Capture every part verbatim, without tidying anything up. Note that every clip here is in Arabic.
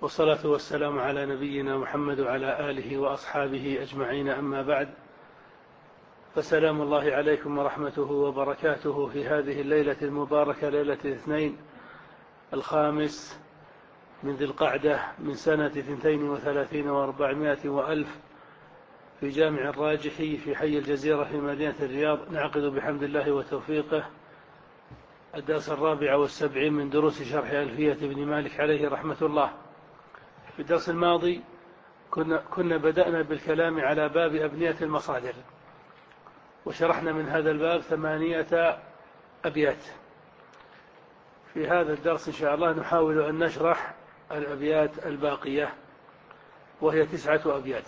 والصلاة والسلام على نبينا محمد وعلى آله وأصحابه أجمعين، أما بعد، فسلام الله عليكم ورحمته وبركاته في هذه الليلة المباركة، ليلة الاثنين الخامس من ذي القعدة من سنة اثنتين وثلاثين وأربعمائة وألف في جامع الراجحي في حي الجزيرة في مدينة الرياض. نعقد بحمد الله وتوفيقه الدرس الرابع والسبعين من دروس شرح ألفية بن مالك عليه رحمة الله. في الدرس الماضي كنا, كنا بدأنا بالكلام على باب أبنية المصادر، وشرحنا من هذا الباب ثمانية أبيات. في هذا الدرس إن شاء الله نحاول أن نشرح الأبيات الباقية، وهي تسعة أبيات.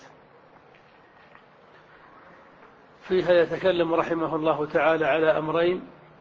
فيها يتكلم رحمه الله تعالى على أمرين: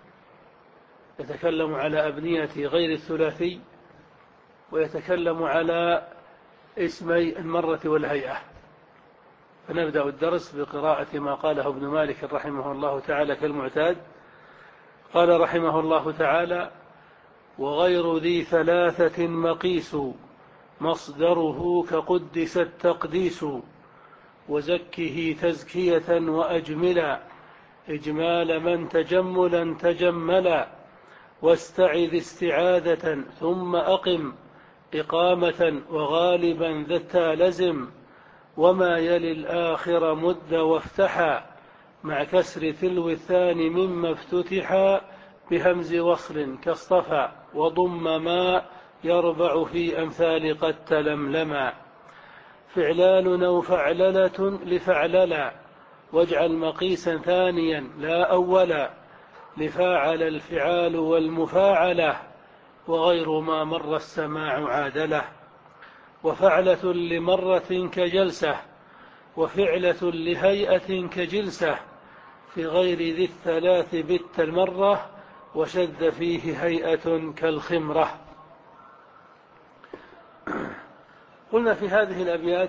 يتكلم على أبنية غير الثلاثي، ويتكلم على اسمي المرة والهيئة. فنبدأ الدرس بقراءة ما قاله ابن مالك رحمه الله تعالى كالمعتاد. قال رحمه الله تعالى: وغير ذي ثلاثة مقيس مصدره كقدس التقديس، وزكه تزكية وأجملا إجمال من تجملا تجملا، واستعذ استعاذة ثم أقم إقامة وغالبا ذا لزم، وما يلي الآخر مد وافتحا مع كسر ثلو الثاني مما افتتحا بهمز وصل كاصطفى، وضم ما يربع في أمثال قد تلملما، فعلال أو فعللة لفعللا، واجعل مقيسا ثانيا لا أولا، لفاعل الفعال والمفاعلة، وغير ما مر السماع عادله، وفعلة لمرة كجلسة، وفعلة لهيئة كجلسة، في غير ذي الثلاث بت المرة، وشذ فيه هيئة كالخمرة. قلنا في هذه الأبيات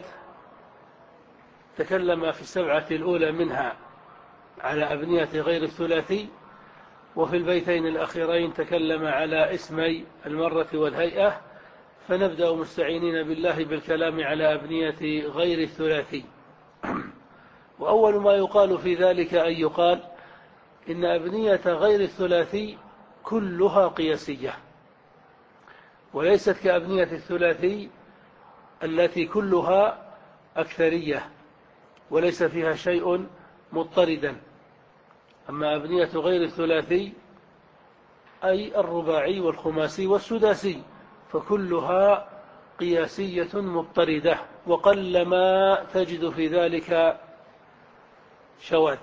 تكلم في السبعة الأولى منها على أبنية غير الثلاثي، وفي البيتين الأخيرين تكلم على اسمي المرة والهيئة. فنبدأ مستعينين بالله بالكلام على أبنية غير الثلاثي. وأول ما يقال في ذلك أن يقال إن أبنية غير الثلاثي كلها قياسية، وليست كأبنية الثلاثي التي كلها أكثرية وليس فيها شيء مضطردا. أما أبنية غير الثلاثي أي الرباعي والخماسي والسداسي فكلها قياسية مضطردة، وقلما تجد في ذلك شواذ.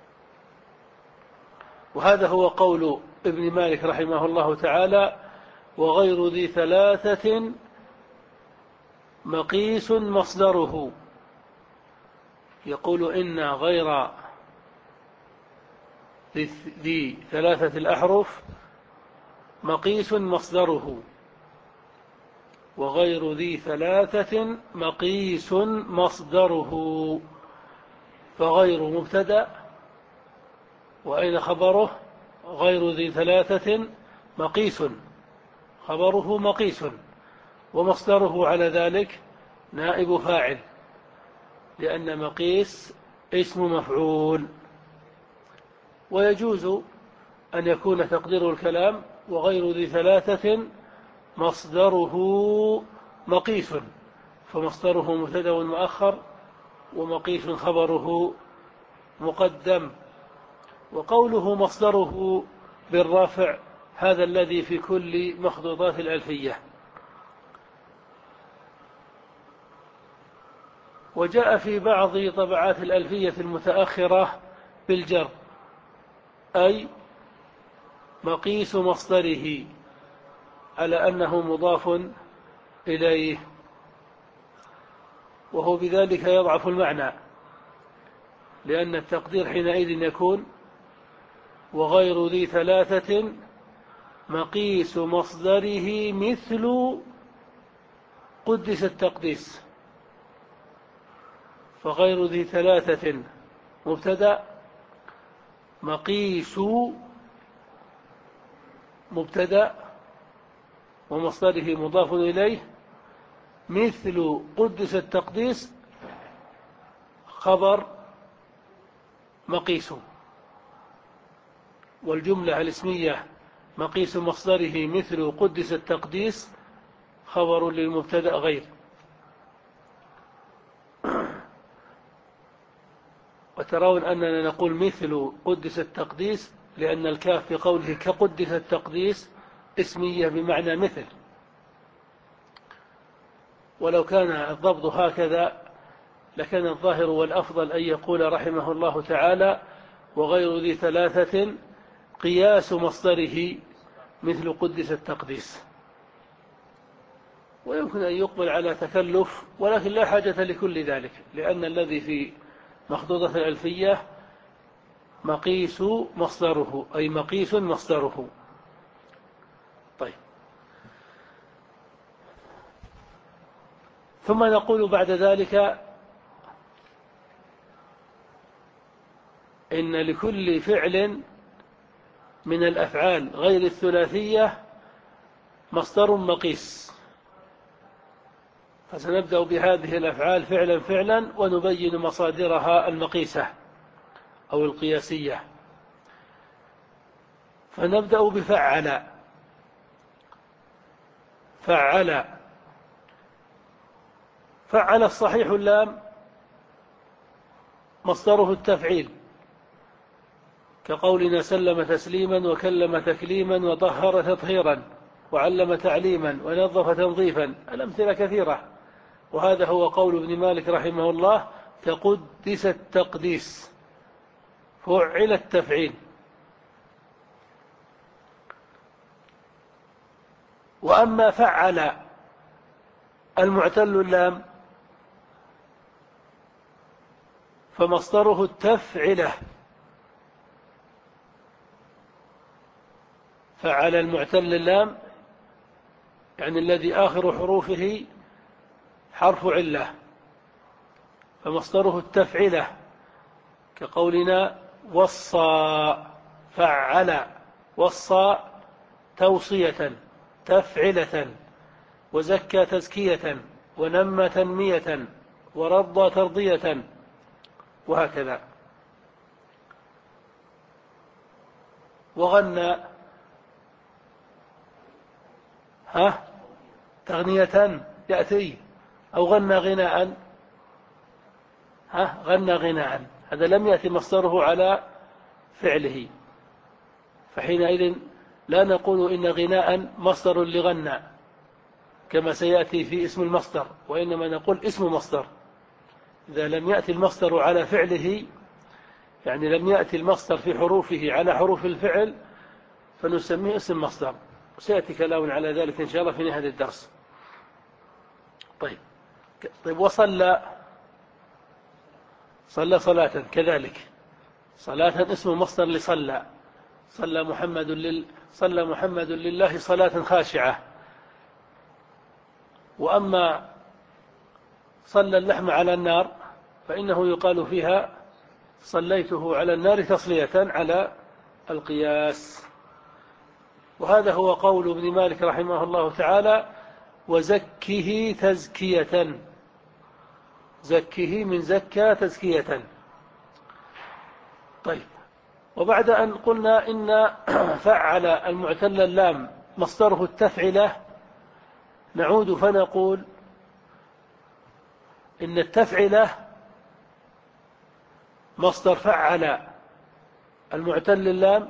وهذا هو قول ابن مالك رحمه الله تعالى: وغير ذي ثلاثة مقيس مصدره. يقول إن غير ذي ثلاثة الأحرف مقيس مصدره، وغير ذي ثلاثة مقيس مصدره. فغير مبتدأ، وأين خبره؟ غير ذي ثلاثة مقيس، خبره مقيس، ومصدره على ذلك نائب فاعل، لأن مقيس اسم مفعول. ويجوز أن يكون تقدير الكلام وغير ذي ثلاثة مصدره مقيس، فمصدره مبتدأ مؤخر، ومقيس خبره مقدم. وقوله مصدره بالرافع هذا الذي في كل مخطوطات الألفية. وجاء في بعض طبعات الألفية المتأخرة بالجر، أي مقيس مصدره، على أنه مضاف إليه، وهو بذلك يضعف المعنى، لأن التقدير حينئذ يكون: وغير ذي ثلاثة مقيس مصدره مثل قدس التقديس. فغير ذي ثلاثة مبتدأ، مقيس مبتدأ ومصدره مضاف إليه، مثل قدس التقديس خبر مقيس، والجملة الاسمية مقيس مصدره مثل قدس التقديس خبر للمبتدأ غير. وترون أننا نقول مثل قدس التقديس لأن الكاف في قوله كقدس التقديس اسمية بمعنى مثل، ولو كان الضبط هكذا لكان الظاهر والأفضل أن يقول رحمه الله تعالى وغير ذي ثلاثة قياس مصدره مثل قدس التقديس. ويمكن أن يقبل على تكلف، ولكن لا حاجة لكل ذلك، لأن الذي في مخطوطة الألفية مقيس مصدره، أي مقيس مصدره. طيب، ثم نقول بعد ذلك إن لكل فعل من الأفعال غير الثلاثية مصدر مقيس، فسنبدأ بهذه الأفعال فعلا فعلا ونبين مصادرها المقيسة أو القياسية. فنبدأ بفعل. فعل فعل الصحيح اللام مصدره التفعيل، كقولنا سلم تسليما وكلم تكليما وطهر تطهيرا وعلم تعليما ونظف تنظيفا. الأمثلة كثيرة، وهذا هو قول ابن مالك رحمه الله كقدس التقديس، فعل التفعيل. وأما فعل المعتل اللام فمصدره التفعله. فعل المعتل اللام يعني الذي آخر حروفه حرف علة، فمصدره التفعله، كقولنا وصى. فعل وصى توصية تفعلة، وزكى تزكية، ونمى تنمية، ورضى ترضية، وهكذا. وغنى ها تغنية يأتي، أو غنى غناء ها غنى غناء، هذا لم يأتي مصدره على فعله، فحينئذ لا نقول إن غناء مصدر لغنى كما سيأتي في اسم المصدر، وإنما نقول اسم مصدر. إذا لم يأتي المصدر على فعله، يعني لم يأتي المصدر في حروفه على حروف الفعل، فنسميه اسم مصدر، وسيأتي كلام على ذلك إن شاء الله في نهاية الدرس. طيب طيب وصلى صلى صلاة كذلك، صلاة اسم مصدر لصلى. صلى محمد لل صلى محمد لله صلاة خاشعة. وأما صلى اللحم على النار فإنه يقال فيها صليته على النار تصلية على القياس. وهذا هو قول ابن مالك رحمه الله تعالى وزكه تزكية. زكه من زكى تزكية. طيب، وبعد أن قلنا إن فعل المعتل اللام مصدره التفعلة، نعود فنقول إن التفعلة مصدر فعل المعتل اللام.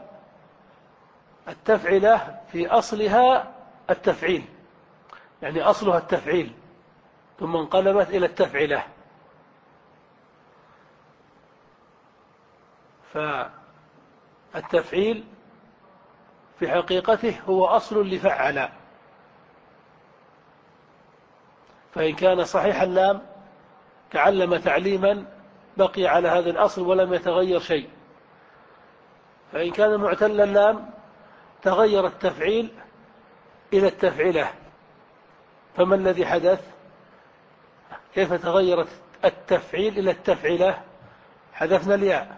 التفعلة في أصلها التفعيل، يعني أصلها التفعيل ثم انقلبت إلى التفعلة. فالتفعيل في حقيقته هو أصل لفعل، فإن كان صحيح اللام كعلم تعليما بقي على هذا الأصل ولم يتغير شيء، فإن كان معتل اللام تغير التفعيل إلى التفعلة. فما الذي حدث؟ كيف تغيرت التفعيل إلى التفعلة؟ حذفنا الياء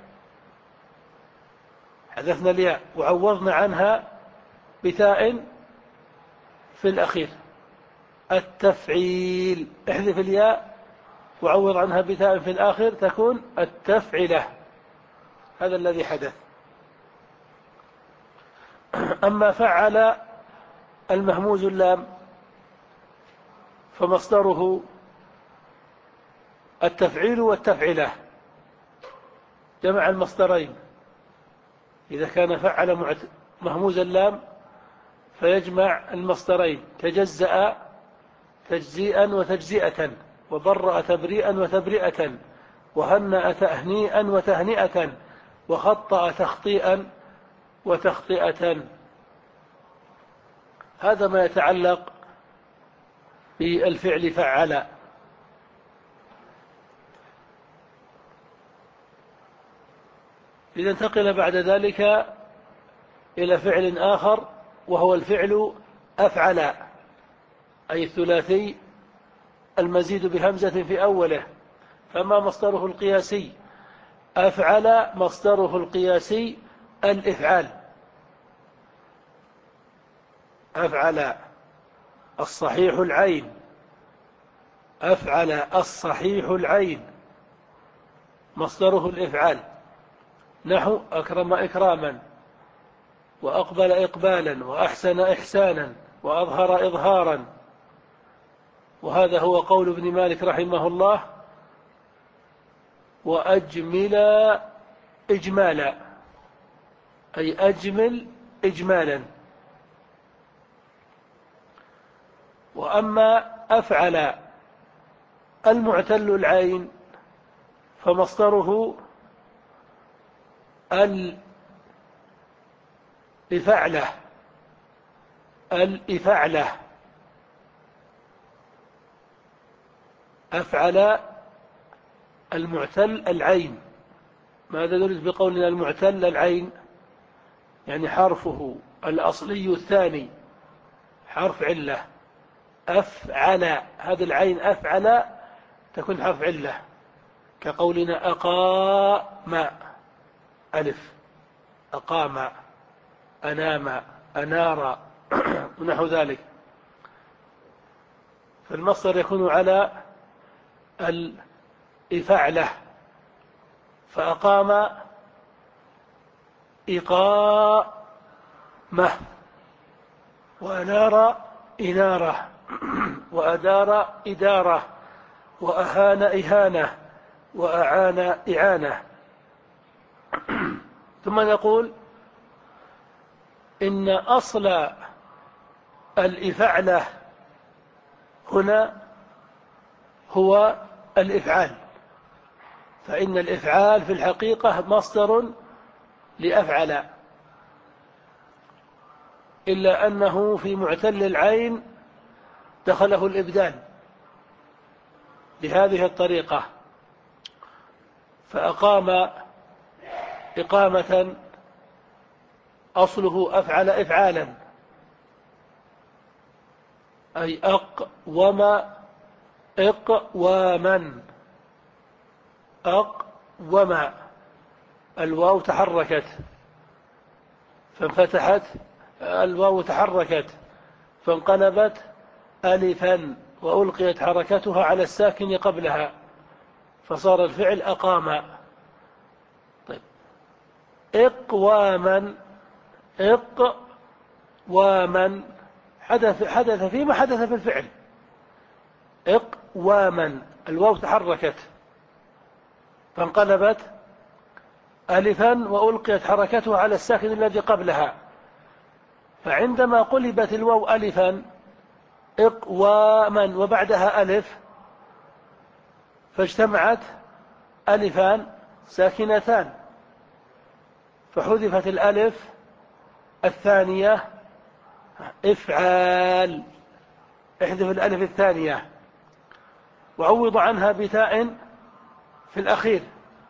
حذفنا الياء وعوضنا عنها بتاء في الأخير التفعيل. احذف الياء وعوض عنها بتاء في الآخر تكون التفعلة. هذا الذي حدث. أما فعل المهموز اللام فمصدره التفعيل والتفعلة، جمع المصدرين. إذا كان فعل مهموز اللام فيجمع المصدرين، تجزأ تجزيئا وتجزئة، وبرأ تبريئا وتبرئة، وهنأ تهنيئا وتهنئة، وخطأ تخطيئا وتخطئة. هذا ما يتعلق بالفعل فعل. لننتقل بعد ذلك إلى فعل آخر وهو الفعل أفعل، أي الثلاثي المزيد بهمزة في أوله. فما مصدره القياسي؟ أفعل مصدره القياسي الإفعال. أفعل الصحيح العين، أفعل الصحيح العين مصدره الإفعال. نحو أكرم إكراما، وأقبل إقبالا، وأحسن إحسانا، وأظهر إظهارا. وهذا هو قول ابن مالك رحمه الله: وأجمل إجمالا، أي أجمل إجمالا. وأما أفعل المعتل العين فمصدره الإفعلة، الإفعلة. أفعل المعتل العين. ماذا نريد بقولنا المعتل العين؟ يعني حرفه الأصلي الثاني حرف علة. أفعل، هذا العين أفعل تكون حرف علة، كقولنا أقام ألف، أقام، أنام، أنار ونحو ذلك. فالمصدر يكون على الإفعلة. فأقام إقامة، وأنار إنارة، وأدار إدارة، وأهان إهانة، وأعان إعانة. ثم نقول إن أصل الإفعلة هنا هو الإفعال، فإن الإفعال في الحقيقة مصدر لأفعل، إلا أنه في معتل العين دخله الإبدال بهذه الطريقة. فأقام إقامة أصله أفعل إفعالا، أي أقوم إقواما، أقوم. الواو تحركت فانفتحت، الواو تحركت فانقلبت ألفا، وألقيت حركتها على الساكن قبلها فصار الفعل أقام. طيب، إقواما، إقواما حدث حدث فيما حدث في الفعل. إقواما الواو تحركت فانقلبت ألفا، وألقيت حركتها على الساكن الذي قبلها. فعندما قلبت الواو ألفا إقواما وبعدها ألف، فاجتمعت ألفان ساكنتان، فحذفت الألف الثانية إفعال، احذف الألف الثانية وعوض عنها بتاء في الأخير،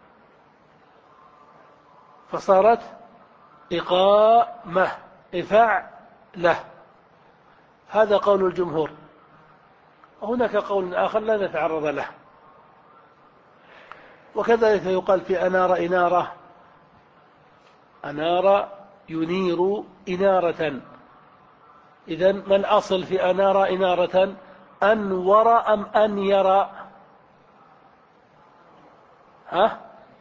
فصارت إقامة، إفعله. هذا قول الجمهور. وهناك قول آخر لا نتعرض له. وكذلك يقال في أنار إنارة، أنار ينير إنارة. إذن ما الأصل في أنار إنارة؟ أنور أم أنير؟ ها؟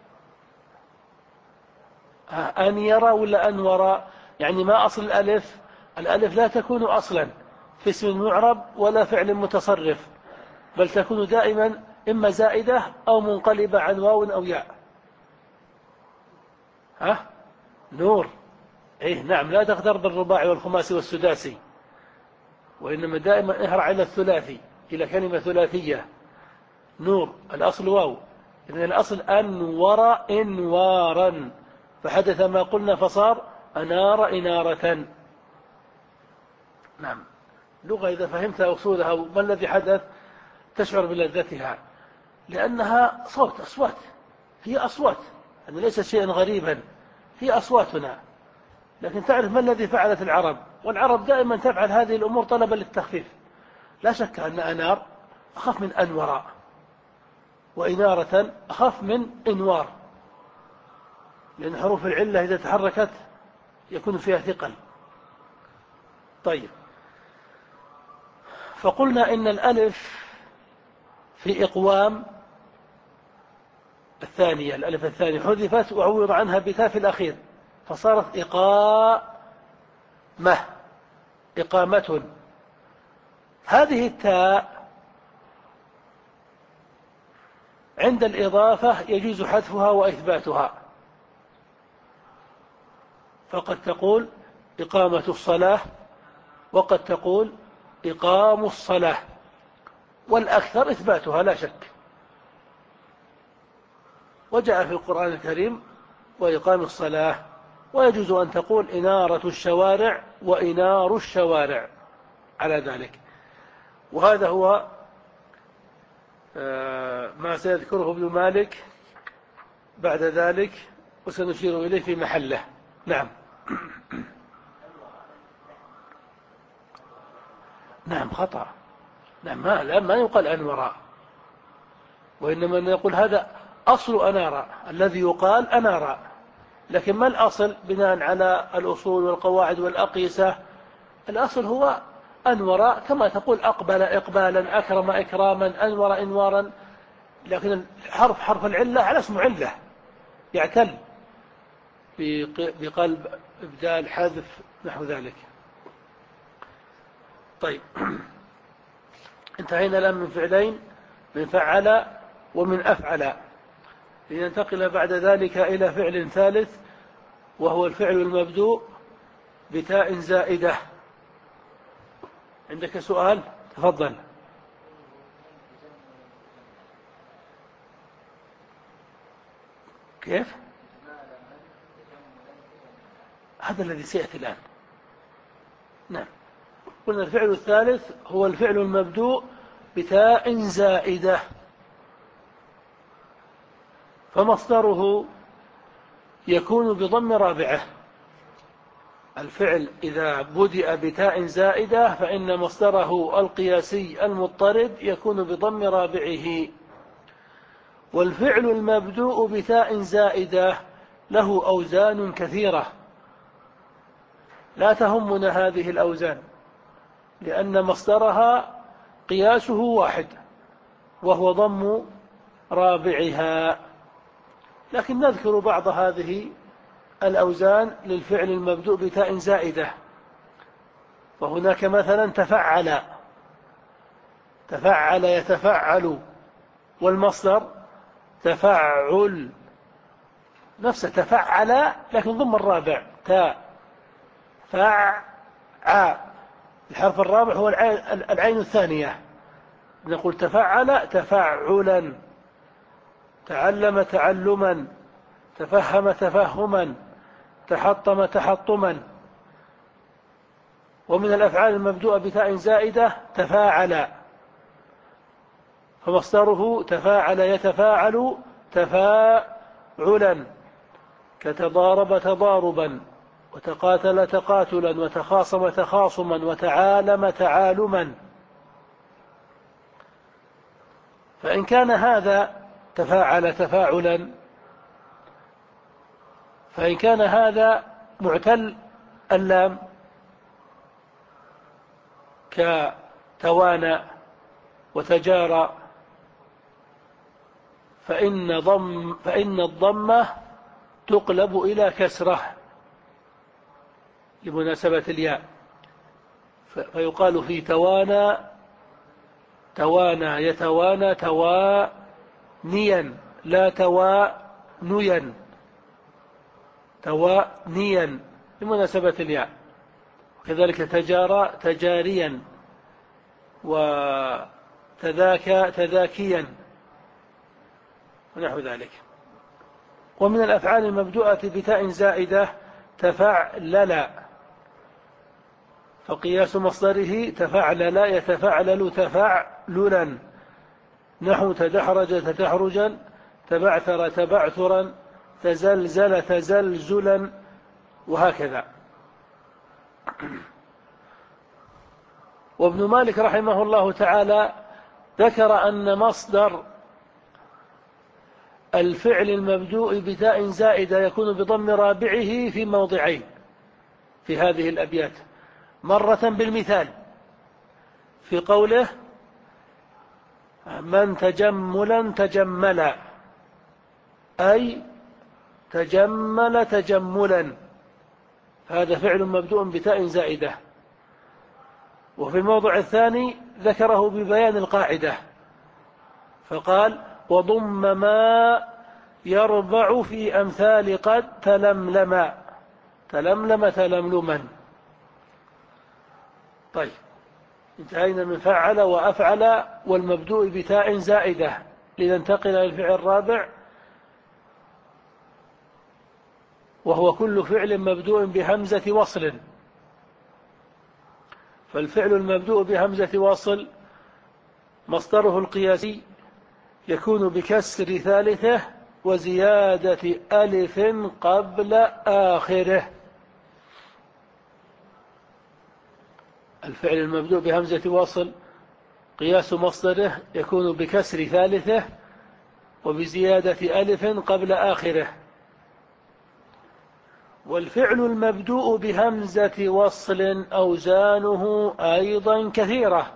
ها أنير ولا أنور؟ يعني ما أصل الألف؟ الألف لا تكون أصلا في اسم معرب ولا فعل متصرف، بل تكون دائما إما زائدة أو منقلبة عن واو أو ياء. ها؟ نور. إيه نعم، لا تغتر بالرباعي والخماسي والسداسي، وإنما دائما اهرع إلى الثلاثي، إلى كلمة ثلاثية. نور الأصل واو، إذن الأصل أنور إنوارا، فحدث ما قلنا فصار أنار إنارة. نعم. لغة إذا فهمت أصولها وما الذي حدث تشعر بلذتها، لأنها صوت، أصوات، هي أصوات، يعني ليست شيئا غريبا، هي أصواتنا. لكن تعرف ما الذي فعلت العرب، والعرب دائما تفعل هذه الأمور طلبا للتخفيف. لا شك أن أنار أخف من أنوراء، وإنارة أخف من إنوار، لأن حروف العلة إذا تحركت يكون فيها ثقل. طيب، فقلنا إن الألف في إقوام الثانية، الألف الثانية حذفت وعوض عنها بتاء في الأخير، فصارت إقامة، إقامة. هذه التاء عند الإضافة يجوز حذفها وإثباتها، فقد تقول إقامة الصلاة، وقد تقول إقام الصلاة، والأكثر إثباتها لا شك. وجاء في القرآن الكريم وإقام الصلاة، ويجوز أن تقول إنارة الشوارع وإنار الشوارع على ذلك. وهذا هو ما سيذكره ابن مالك بعد ذلك، وسنشير إليه في محله. نعم. نعم خطأ. نعم، ما, لا ما يقال أنوراء، وإنما نقول هذا أصل أنارة، الذي يقال أنارة، لكن ما الأصل بناء على الأصول والقواعد والأقيسة؟ الأصل هو أنوراء، كما تقول أقبل إقبالا، أكرم إكراما، أنور إنوارا، لكن الحرف حرف العلة على اسم علة يعتل بقلب إبدال حذف نحو ذلك. طيب، انتهينا الآن من فعلين، من فعل ومن أفعل، لننتقل بعد ذلك إلى فعل ثالث، وهو الفعل المبدوء بتاء زائدة. عندك سؤال؟ تفضل. كيف؟ هذا الذي سيأتي الآن. نعم، قلنا الفعل الثالث هو الفعل المبدوء بتاء زائدة، فمصدره يكون بضم رابعه. الفعل إذا بدأ بتاء زائدة فإن مصدره القياسي المضطرد يكون بضم رابعه. والفعل المبدوء بتاء زائدة له أوزان كثيرة، لا تهمنا هذه الأوزان، لأن مصدرها قياسه واحد وهو ضم رابعها. لكن نذكر بعض هذه الأوزان للفعل المبدوء بتاء زائدة. وهناك مثلا تفعل، تفعل يتفعل، والمصدر تفعل، نفس تفعل لكن ضم الرابع تاء فع. الحرف الرابع هو العين الثانية، نقول تفعل تفعلا، تعلم تعلما، تفهم تفهما، تحطم تحطما. ومن الأفعال المبدوءة بتاء زائدة تفاعل، فمصدره تفاعل يتفاعل تفاعلا، كتضارب تضاربا، وتقاتل تقاتلا، وتخاصم تخاصما، وتعالم تعالما. فإن كان هذا تفاعل تفاعلا، فإن كان هذا معتل اللام كتوانى وتجارى، فإن, ضم فإن الضمة تقلب إلى كسرة لمناسبة الياء، فيقال في توانى توانى يتوانى توانيا لا توانيا، توانيا لمناسبة الياء. وكذلك تجارى تجاريا، وتذاكى تذاكيا ونحو ذلك. ومن الأفعال المبدوءة بتاء زائدة تفعلل، فقياس مصدره تفعلل يتفعلل تفعللا، نحو تدحرج تدحرجا، تبعثر تبعثرا، تزلزل تزلزلا، وهكذا. وابن مالك رحمه الله تعالى ذكر أن مصدر الفعل المبدوء بتاء زائدة يكون بضم رابعه في موضعين في هذه الأبيات، مرة بالمثال في قوله من تجملا تجملا، أي تجمل تجملا، هذا فعل مبدوء بتاء زائدة. وفي الموضع الثاني ذكره ببيان القاعدة فقال وضم ما يربع في أمثال قد تلملم، تلملم تلملما. طيب، انتهينا من فعل وأفعل والمبدوء بتاء زائدة، لننتقل إلى الفعل الرابع، وهو كل فعل مبدوء بهمزة وصل. فالفعل المبدوء بهمزة وصل مصدره القياسي يكون بكسر ثالثه وزيادة ألف قبل آخره. الفعل المبدوء بهمزة وصل قياس مصدره يكون بكسر ثالثه وبزيادة ألف قبل آخره. والفعل المبدوء بهمزة وصل أوزانه أيضا كثيرة،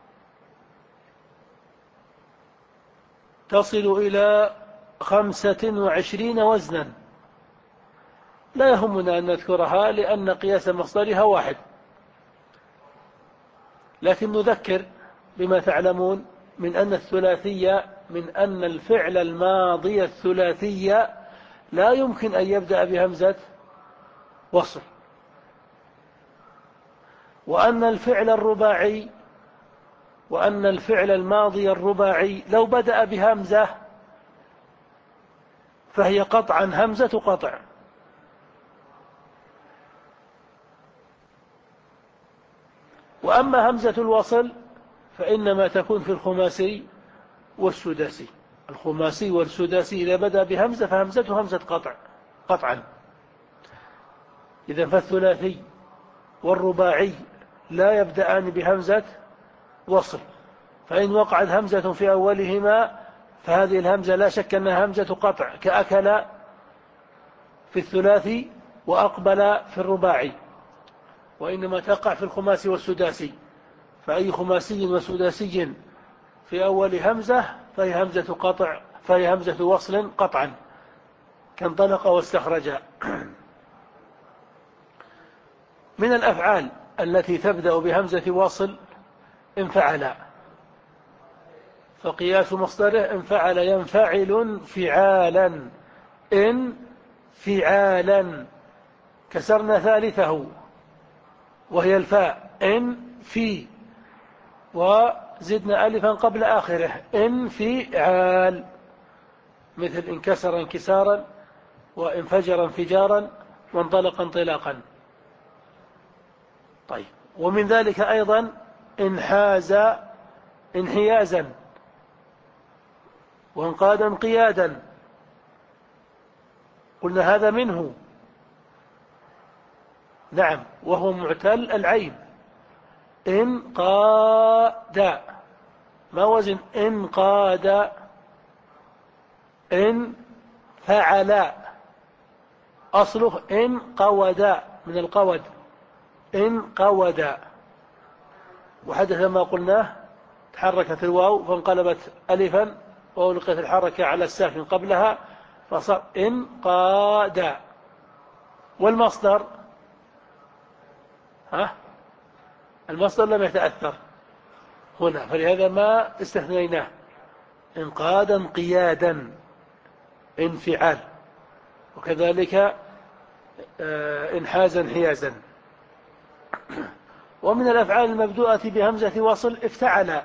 تصل إلى خمسة وعشرين وزنا، لا يهمنا أن نذكرها لأن قياس مصدرها واحد، لكن نذكر بما تعلمون من أن الثلاثية من أن الفعل الماضي الثلاثية لا يمكن أن يبدأ بهمزة وصل، وأن الفعل الرباعي وأن الفعل الماضي الرباعي لو بدأ بهمزة فهي قطعا همزة قطع. وأما همزة الوصل فإنما تكون في الخماسي والسداسي. الخماسي والسداسي إذا بدأ بهمزة فهمزته همزة قطع قطعا. إذا فالثلاثي والرباعي لا يبدأان بهمزة وصل، فإن وقعت همزة في أولهما فهذه الهمزة لا شك أنها همزة قطع، كأكل في الثلاثي وأقبل في الرباعي، وإنما تقع في الخماسي والسداسي، فأي خماسي وسداسي في أول همزة فهي همزة قطع، فهي همزة وصل قطعا، كانطلق واستخرج. من الأفعال التي تبدأ بهمزة وصل انفعل، فقياس مصدره انفعل ينفعل فعالا، إن فعالا، كسرنا ثالثه وهي الفاء إن في، وزدنا ألفا قبل آخره إن فعال، مثل انكسر انكسارا وانفجر انفجارا وانطلق انطلاقا. طيب، ومن ذلك أيضا انحاز انحيازا، وانقاد انقيادا، قلنا هذا منه، نعم، وهو معتل العين. انقاد، ما وزن انقاد؟ ان فعل، أصله انقود من القود، انقود. وحدث ما قلناه حركت الواو فانقلبت ألفا وألقت الحركة على الساكن قبلها فصار انقاد. والمصدر ها المصدر لم يتأثر هنا، فلهذا ما استثنيناه. انقادا انقيادا انفعال، وكذلك انحازا انحيازا. ومن الأفعال المبدوءة بهمزة وصل افتعل.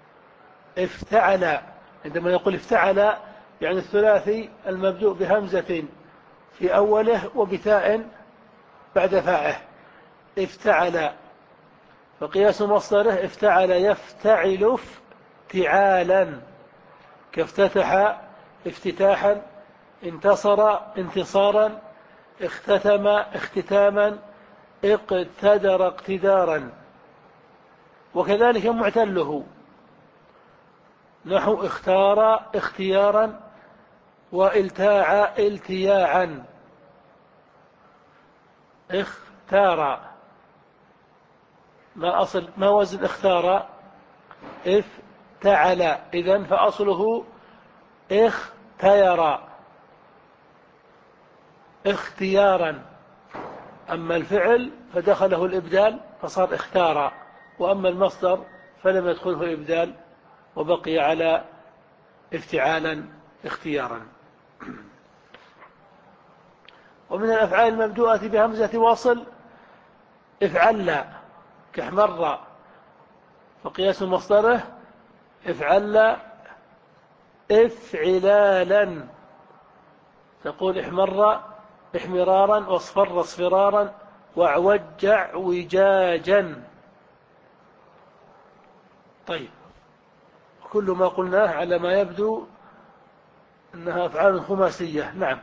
افتعل عندما يقول افتعل يعني الثلاثي المبدوء بهمزة في أوله وبتاء بعد فاعه. افتعل. فقياس مصدره افتعل يفتعل افتعالا، كافتتح افتتاحا، انتصر انتصارا، اختتم اختتاما، اقتدر اقتدارا. وكذلك معتله نحو اختار اختيارا والتاع التياعا. اختار ما أصل ما وزن اختار افتعل، إذن فأصله اختير اختيارا. أما الفعل فدخله الإبدال فصار اختار، وأما المصدر فلم يدخله الإبدال وبقي على افتعالا اختيارا. ومن الأفعال المبدوءة بهمزة وصل افعل، كاحمر. فقياس مصدره افعل افعلالا. تقول احمر احمرارا، واصفر اصفرارا، واعوج اعوجاجا. طيب، كل ما قلناه على ما يبدو أنها أفعال خماسية. نعم،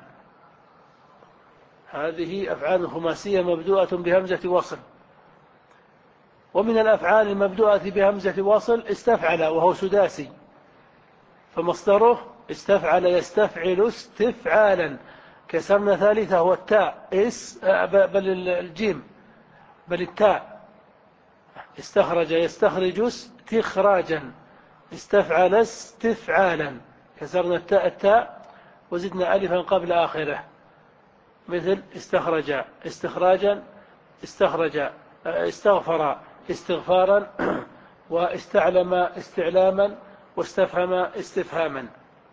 هذه أفعال خماسية مبدوءة بهمزة وصل. ومن الأفعال المبدوءة بهمزة وصل استفعل، وهو سداسي، فمصدره استفعل يستفعل استفعالا. كسرنا ثالثة هو التاء اس بل الجيم بل التاء. استخرج يستخرج استخراجا، استفعل استفعالا. كسرنا التاء التاء وزدنا ألفا قبل آخره، مثل استخرج استخراجا، استخرج استغفر استغفارا، واستعلم استعلاما، واستفهم استفهاما.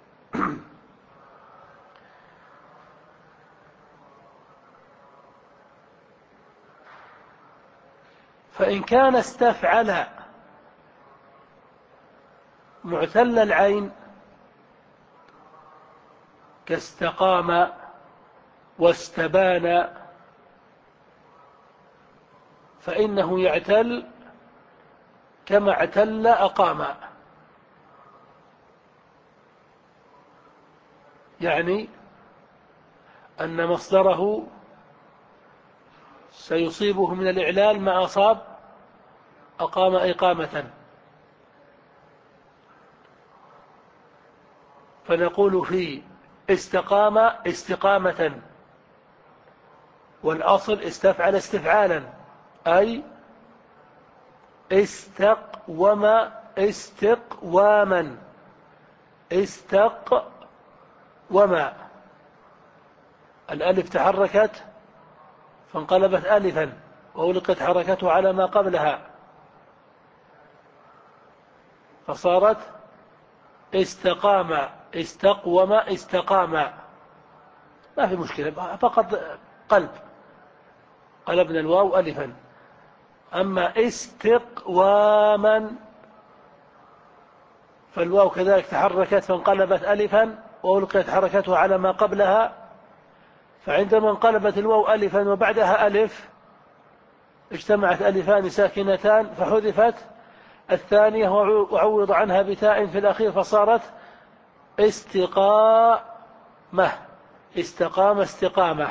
فإن كان استفعل معتل العين كاستقام واستبان، فإنه يعتل كما اعتل أقام. يعني أن مصدره سيصيبه من الإعلال ما أصاب أقام إقامة. فنقول في استقام استقامة، والأصل استفعل استفعالا، أي استقوم استقواما. استقوما الألف تحركت فانقلبت ألفا وألقت حركته على ما قبلها فصارت استقام استقوم استقام. ما في مشكلة، فقط قلب، قلبنا الواو ألفا. أما استقواما فالواو كذلك تحركت فانقلبت ألفا وألقيت حركتها على ما قبلها، فعندما انقلبت الواو ألفا وبعدها ألف اجتمعت ألفان ساكنتان فحذفت الثانية وعوض عنها بتاء في الأخير فصارت استقامة استقام استقامة.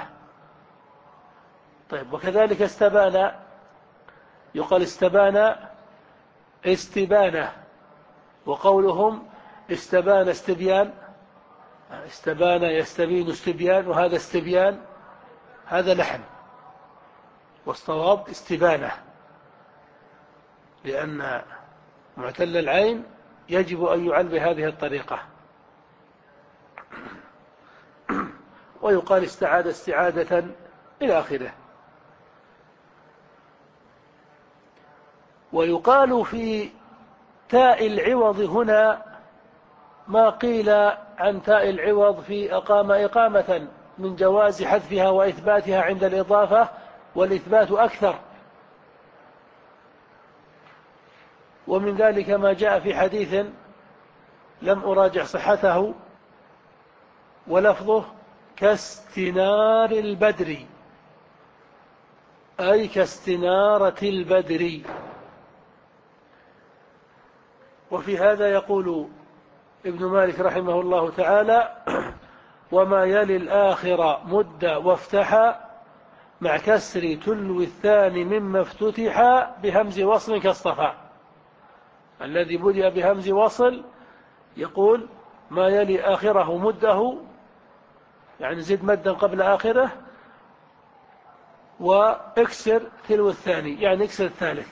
طيب، وكذلك استبان، يقال استبان استبانة، وقولهم استبان استبيان، استبان يستبين استبيان، وهذا استبيان هذا لحن، والصواب استبانة، لأن معتل العين يجب أن يعل بهذه الطريقة. ويقال استعاد استعادة إلى آخره. ويقال في تاء العوض هنا ما قيل عن تاء العوض في أقام إقامة من جواز حذفها وإثباتها عند الإضافة، والإثبات أكثر. ومن ذلك ما جاء في حديث لم أراجع صحته ولفظه كاستنار البدر، أي كاستنارة البدر. وفي هذا يقول ابن مالك رحمه الله تعالى: وما يلي الآخر مد وافتح مع كسر تلو الثاني مما افتتح بهمز وصل كاصطفى. الذي بدأ بهمز وصل يقول ما يلي آخره مده، يعني زد مدا قبل آخره، واكسر تلو الثاني يعني اكسر الثالث،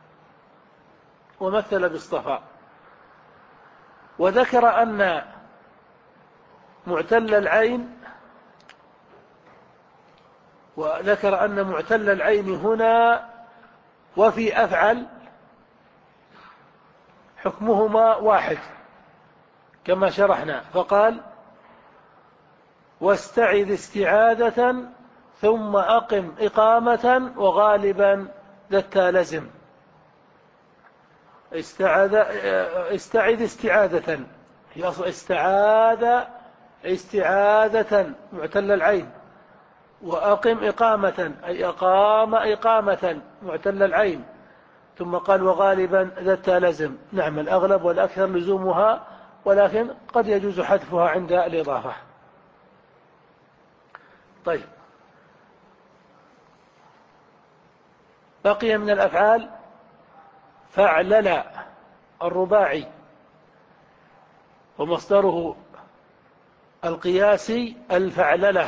ومثل باصطفى. وذكر أن معتل العين وذكر أن معتل العين هنا وفي أفعل حكمهما واحد كما شرحنا، فقال: واستعذ استعادة ثم أقم إقامة وغالبا ذا التالزم. استعاذ استعذ استعادة هي استعاذ استعادة معتل العين، وأقم إقامة أي أقام إقامة معتل العين، ثم قال وغالبا ذا التالزم. نعم، الأغلب والأكثر لزومها، ولكن قد يجوز حذفها عند الإضافة. طيب، بقي من الأفعال فعلل الرباعي، ومصدره القياسي الفعللة.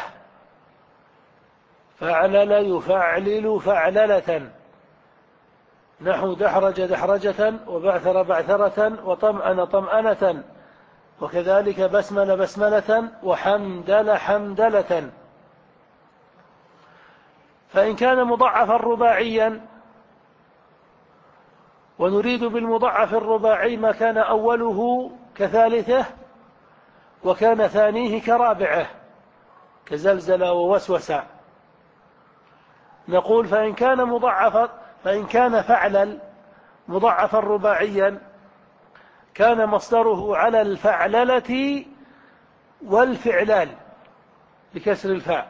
فعلل يفعلل فعللة، نحو دحرج دحرجة وبعثر بعثرة وطمأن طمأنة، وكذلك بسمل بسملة وحمدل حمدلة. فإن كان مضاعفا رباعيا، ونريد بالمضاعف الرباعي ما كان أوله كثالثه وكان ثانيه كرابعه، كزلزل ووسوسة، نقول فإن كان مضاعفا فإن كان فعلا مضاعفا رباعيا كان مصدره على الفعللة والفعلال بكسر الفاء،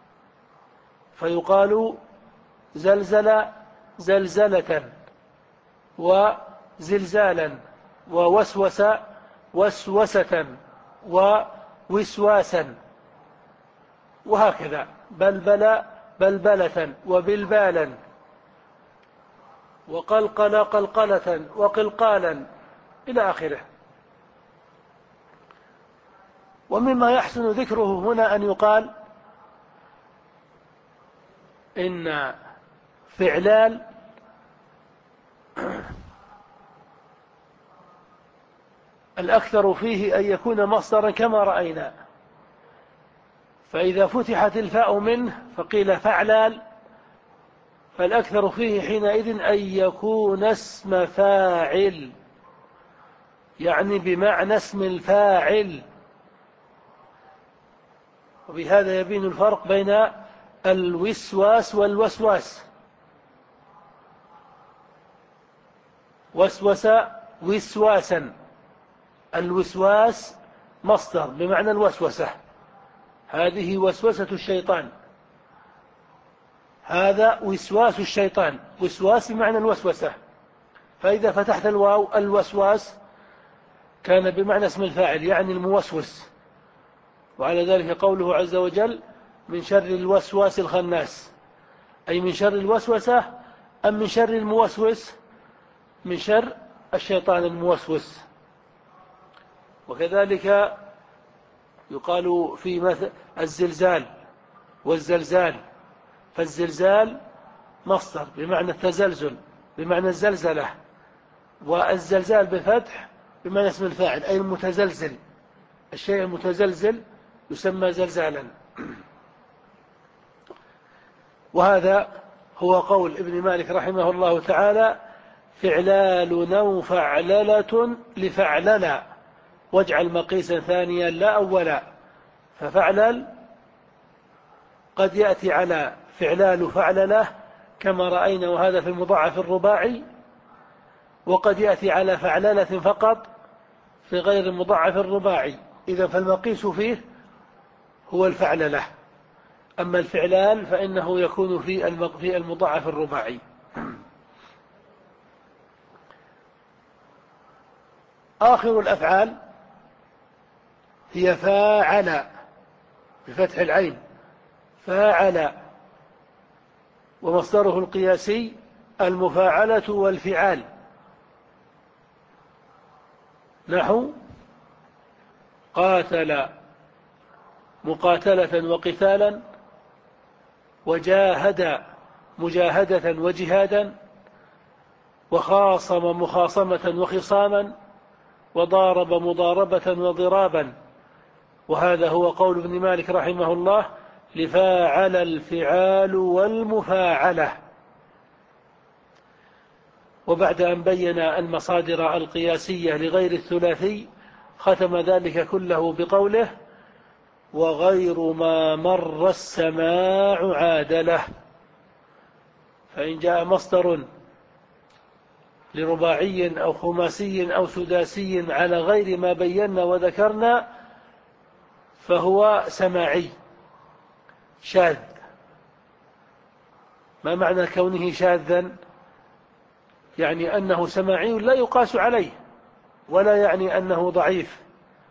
فيقال زلزل زلزلة، وزلزالا، ووسوس وسوسة، ووسواسا، وهكذا، بلبل بلبلة، وبلبالا، وقلقل قلقلة، وقلقالا، إلى آخره. ومما يحسن ذكره هنا أن يقال إن فعلال الأكثر فيه أن يكون مصدرا كما رأينا، فإذا فتحت الفاء منه فقيل فعلال، فالأكثر فيه حينئذ أن يكون اسم فاعل، يعني بمعنى اسم الفاعل. وبهذا يبين الفرق بين الوسواس والوسواس. وسوس وسواسا، الوسواس مصدر بمعنى الوسوسة، هذه وسوسة الشيطان، هذا وسواس الشيطان، وسواس بمعنى الوسوسة. فإذا فتحت الواو الوسواس كان بمعنى اسم الفاعل، يعني الموسوس. وعلى ذلك قوله عز وجل: من شر الوسواس الخناس، أي من شر الوسوسة، أم من شر الموسوس؟ من شر الشيطان الموسوس. وكذلك يقال في مثل الزلزال والزلزال، فالزلزال مصدر بمعنى التزلزل، بمعنى الزلزلة، والزلزال بفتح بمعنى اسم الفاعل أي المتزلزل، الشيء المتزلزل يسمى زلزالا. وهذا هو قول ابن مالك رحمه الله تعالى: فعلال نو فعللة لفعللا، واجعل مقيسا ثانيا لا أولا. ففعلل قد يأتي على فعلال فعلله كما رأينا، وهذا في المضاعف الرباعي، وقد يأتي على فعللة فقط في غير المضاعف الرباعي. إذا فالمقيس فيه هو الفعللة، أما الفعلال فإنه يكون في المضاعف الرباعي. آخر الأفعال هي فاعل بفتح العين، فاعل، ومصدره القياسي المفاعلة والفعال، نحو قاتل مقاتلة وقتالا، وجاهد مجاهدة وجهادا، وخاصم مخاصمة وخصاما، وضارب مضاربة وضرابا. وهذا هو قول ابن مالك رحمه الله: لفاعل الفعال والمفاعلة. وبعد أن بين المصادر القياسية لغير الثلاثي ختم ذلك كله بقوله: وغير ما مر السماع عادله. فإن جاء مصدر لرباعي أو خماسي أو سداسي على غير ما بينا وذكرنا فهو سماعي شاذ. ما معنى كونه شاذا؟ يعني أنه سماعي لا يقاس عليه، ولا يعني أنه ضعيف،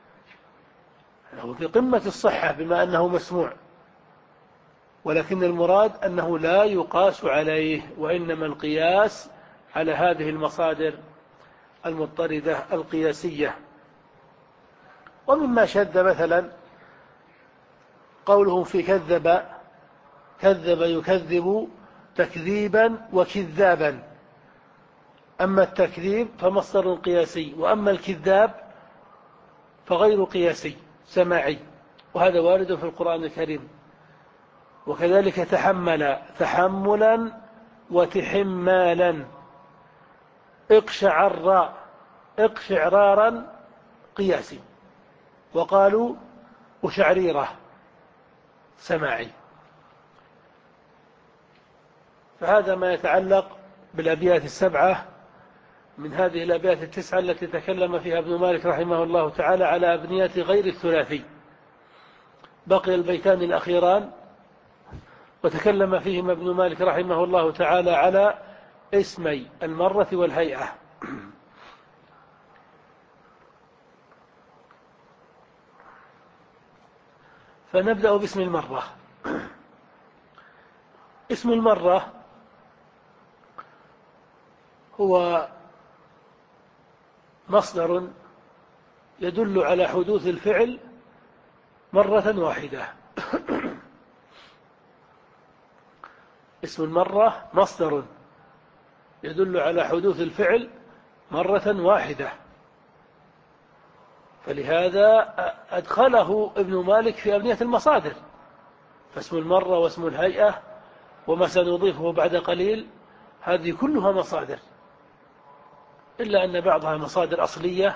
هو في قمة الصحة بما أنه مسموع، ولكن المراد أنه لا يقاس عليه، وإنما القياس على هذه المصادر المضطردة القياسية. ومما شذ مثلا قولهم في كذب، كذب يكذب تكذيبا وكذابا. أما التكذيب فمصدر قياسي، وأما الكذاب فغير قياسي سماعي، وهذا وارد في القرآن الكريم. وكذلك تحمل تحملا وتحمالا، اقشعر اقشعرارا قياسي، وقالوا أشعريرة سماعي. فهذا ما يتعلق بالأبيات السبعة من هذه الأبيات التسعة التي تكلم فيها ابن مالك رحمه الله تعالى على أبنيات غير الثلاثي. بقي البيتان الأخيران وتكلم فيهما ابن مالك رحمه الله تعالى على اسمي المرة والهيئة. فنبدأ باسم المرة. اسم المرة هو مصدر يدل على حدوث الفعل مرة واحدة. اسم المرة مصدر يدل على حدوث الفعل مرة واحدة، فلهذا أدخله ابن مالك في أبنية المصادر. فاسم المرة واسم الهيئة وما سنضيفه بعد قليل هذه كلها مصادر، إلا أن بعضها مصادر أصلية،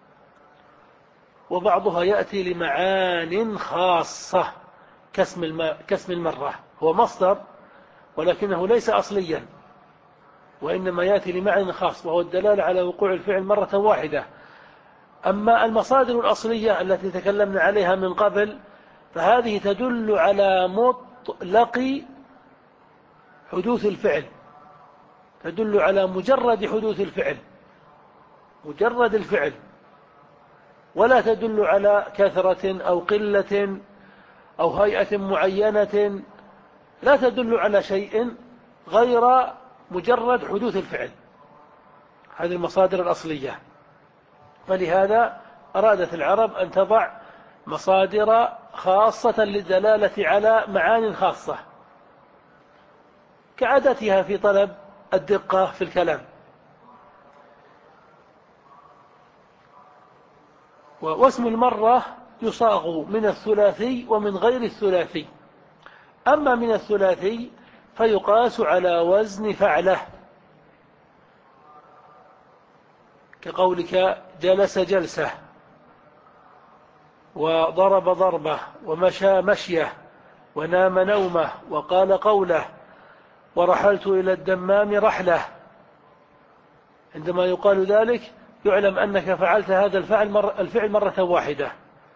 وبعضها يأتي لمعان خاصة كاسم المرة، هو مصدر ولكنه ليس أصليا، وإنما يأتي لمعنى خاص وهو الدلالة على وقوع الفعل مرة واحدة. أما المصادر الأصلية التي تكلمنا عليها من قبل فهذه تدل على مطلق حدوث الفعل، تدل على مجرد حدوث الفعل، مجرد الفعل، ولا تدل على كثرة أو قلة أو هيئة معينة، لا تدل على شيء غير مجرد حدوث الفعل. هذه المصادر الأصلية. فلهذا أرادت العرب أن تضع مصادر خاصة للدلالة على معان خاصة، كعادتها في طلب الدقة في الكلام. واسم المرة يصاغ من الثلاثي ومن غير الثلاثي. أما من الثلاثي فيقاس على وزن فعله، كقولك جلس جلسة، وضرب ضربة، ومشى مشية، ونام نومه، وقال قوله، ورحلت إلى الدمام رحلة. عندما يقال ذلك يعلم أنك فعلت هذا الفعل مرة, الفعل مرة واحدة.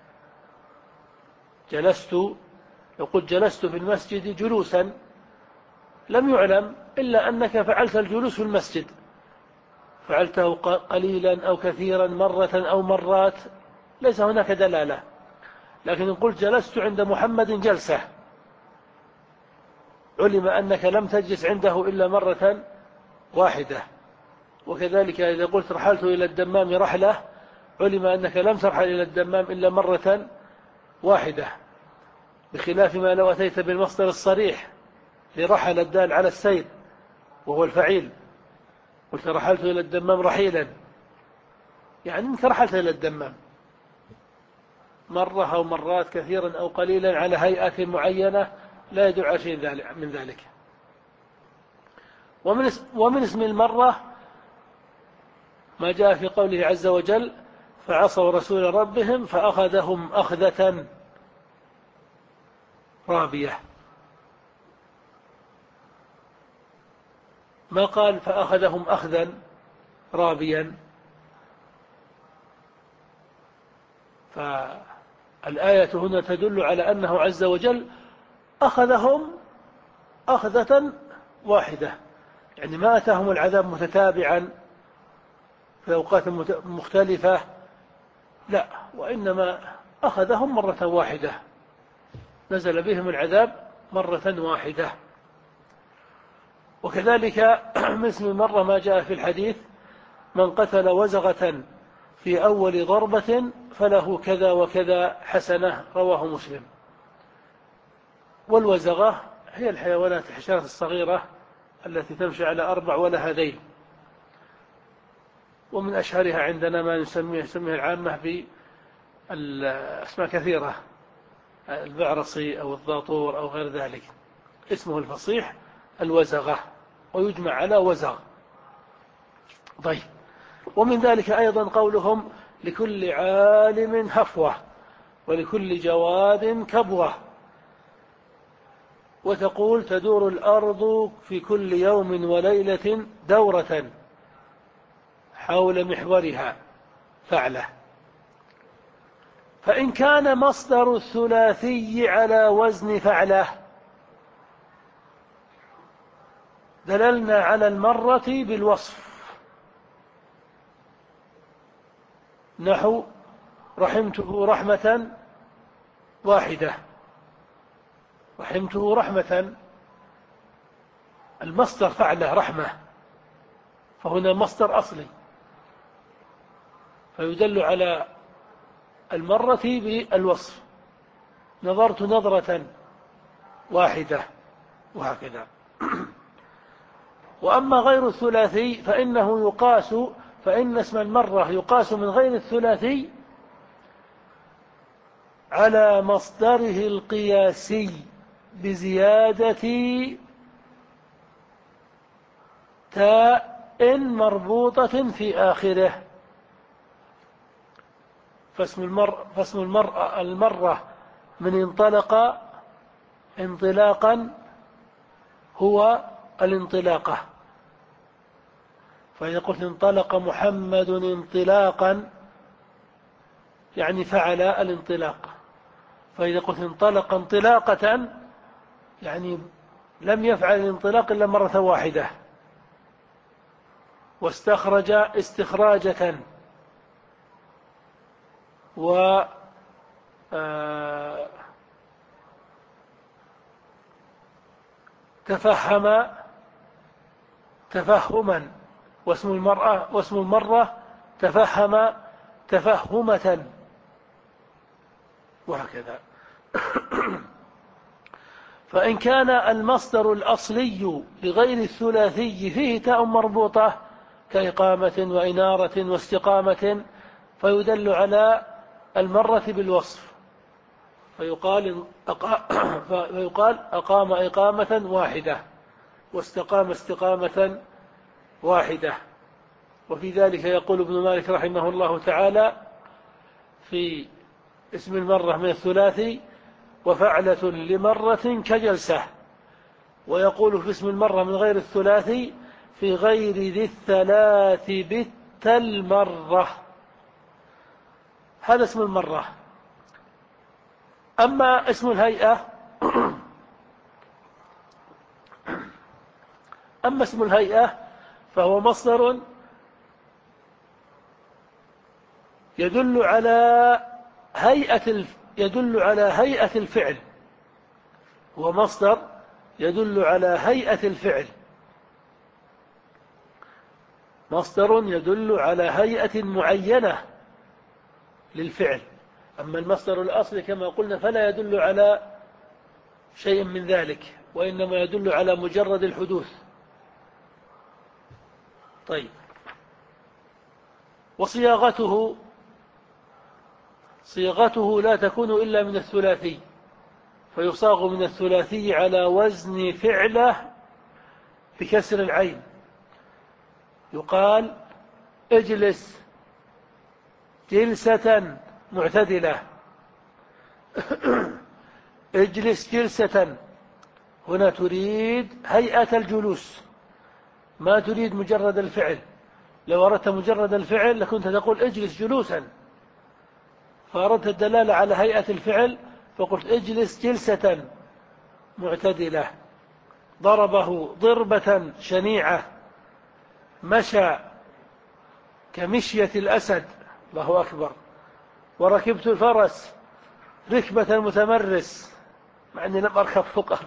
جلست، لو قلت جلست في المسجد جلوسا لم يعلم إلا أنك فعلت الجلوس في المسجد، فعلته قليلا أو كثيرا، مرة أو مرات، ليس هناك دلالة. لكن إن قلت جلست عند محمد جلسة علم أنك لم تجلس عنده إلا مرة واحدة. وكذلك إذا قلت رحلت إلى الدمام رحلة علم أنك لم ترحل إلى الدمام إلا مرة واحدة، بخلاف ما لو أتيت بالمصدر الصريح لرحل الدال على السير وهو الفعيل، قلت رحلت إلى الدمام رحيلا، يعني أنك رحلت إلى الدمام مرة أو مرات، كثيرا أو قليلا، على هيئة معينة، لا يدل على شيء من ذلك. ومن اسم المرة ما جاء في قوله عز وجل فعصوا رسول ربهم فأخذهم أخذة رابية. ما قال فأخذهم أخذا رابيا. فالآية هنا تدل على أنه عز وجل أخذهم أخذة واحدة، يعني ما أتاهم العذاب متتابعا في أوقات مختلفة، لا، وإنما أخذهم مرة واحدة، نزل بهم العذاب مرة واحدة. وكذلك مثل مرة ما جاء في الحديث من قتل وزغة في أول ضربة فله كذا وكذا حسنة، رواه مسلم. والوزغة هي الحيوانات الحشرات الصغيرة التي تمشي على أربع ولها ذيل، ومن أشهرها عندنا ما نسميه نسميه العامة بأسماء كثيرة، البعرصي أو الضاطور أو غير ذلك، اسمه الفصيح الوزغة، ويجمع على وزغ. طيب، ومن ذلك أيضا قولهم لكل عالم هفوة ولكل جواد كبوة، وتقول تدور الأرض في كل يوم وليلة دورة حول محورها فعله. فإن كان مصدر الثلاثي على وزن فعله دللنا على المرة بالوصف، نحو رحمته رحمة واحدة، رحمته رحمة، المصدر فعله رحمة، فهنا مصدر أصلي، فيدل على المرة بالوصف، نظرت نظرة واحدة، وهكذا. وأما غير الثلاثي فإنه يقاس، فإن اسم المرة يقاس من غير الثلاثي على مصدره القياسي بزيادة تاء مربوطة في آخره. فاسم المرء فاسم المرأة المرة من انطلق انطلاقا هو الانطلاقة، فإذا قلت انطلق محمد انطلاقا يعني فعل الانطلاق، فإذا قلت انطلق انطلاقة يعني لم يفعل الانطلاق إلا مرة واحدة. واستخرج استخراجة، و تفهم تفهما، واسم المرأة واسم المرة تفهم تفهمة، وهكذا. فإن كان المصدر الأصلي لغير الثلاثي فيه تاء مربوطة كإقامة وإنارة واستقامة فيدل على المرة بالوصف، فيقال فيقال أقام إقامة واحدة واستقام استقامة واحدة. وفي ذلك يقول ابن مالك رحمه الله تعالى في اسم المرة من الثلاثي: وفعلة لمرة كجلسة. ويقول في اسم المرة من غير الثلاثي: في غير ذي الثلاث بت المرة. هذا اسم المرة. أما اسم الهيئة أما اسم الهيئة فهو مصدر يدل على هيئة يدل على هيئة الفعل، هو مصدر يدل على هيئة الفعل، مصدر يدل على هيئة معينة للفعل. أما المصدر الأصلي كما قلنا فلا يدل على شيء من ذلك، وإنما يدل على مجرد الحدوث. طيب، وصياغته صياغته لا تكون إلا من الثلاثي، فيصاغ من الثلاثي على وزن فعله بكسر العين. يقال: اجلس جلسة معتدلة. اجلس جلسة، هنا تريد هيئة الجلوس، ما تريد مجرد الفعل. لو أردت مجرد الفعل لكنت تقول اجلس جلوسا، فأردت الدلالة على هيئة الفعل فقلت اجلس جلسة معتدلة. ضربه ضربة شنيعة، مشى كمشية الأسد، الله أكبر. وركبت الفرس ركبة المتمرس، مع أني لم أركب فقط.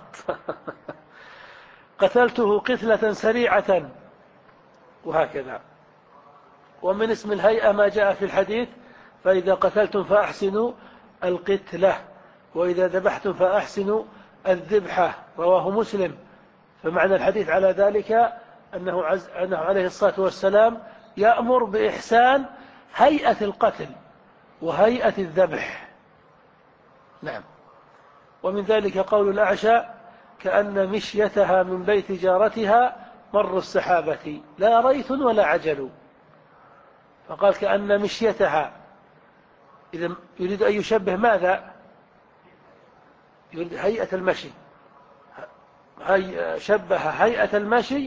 قتلته قتلة سريعة، وهكذا. ومن اسم الهيئة ما جاء في الحديث: فإذا قتلتم فأحسنوا القتلة، وإذا ذبحتم فأحسنوا الذبحة، رواه مسلم. فمعنى الحديث على ذلك أنه, عز أنه عليه الصلاة والسلام يأمر بإحسان هيئة القتل وهيئة الذبح. نعم. ومن ذلك قول الأعشى: كأن مشيتها من بيت جارتها مر السحابة، لا ريث ولا عجل. فقال كأن مشيتها، إذا يريد أن يشبه ماذا؟ يريد هيئة المشي، هي شبه هيئة المشي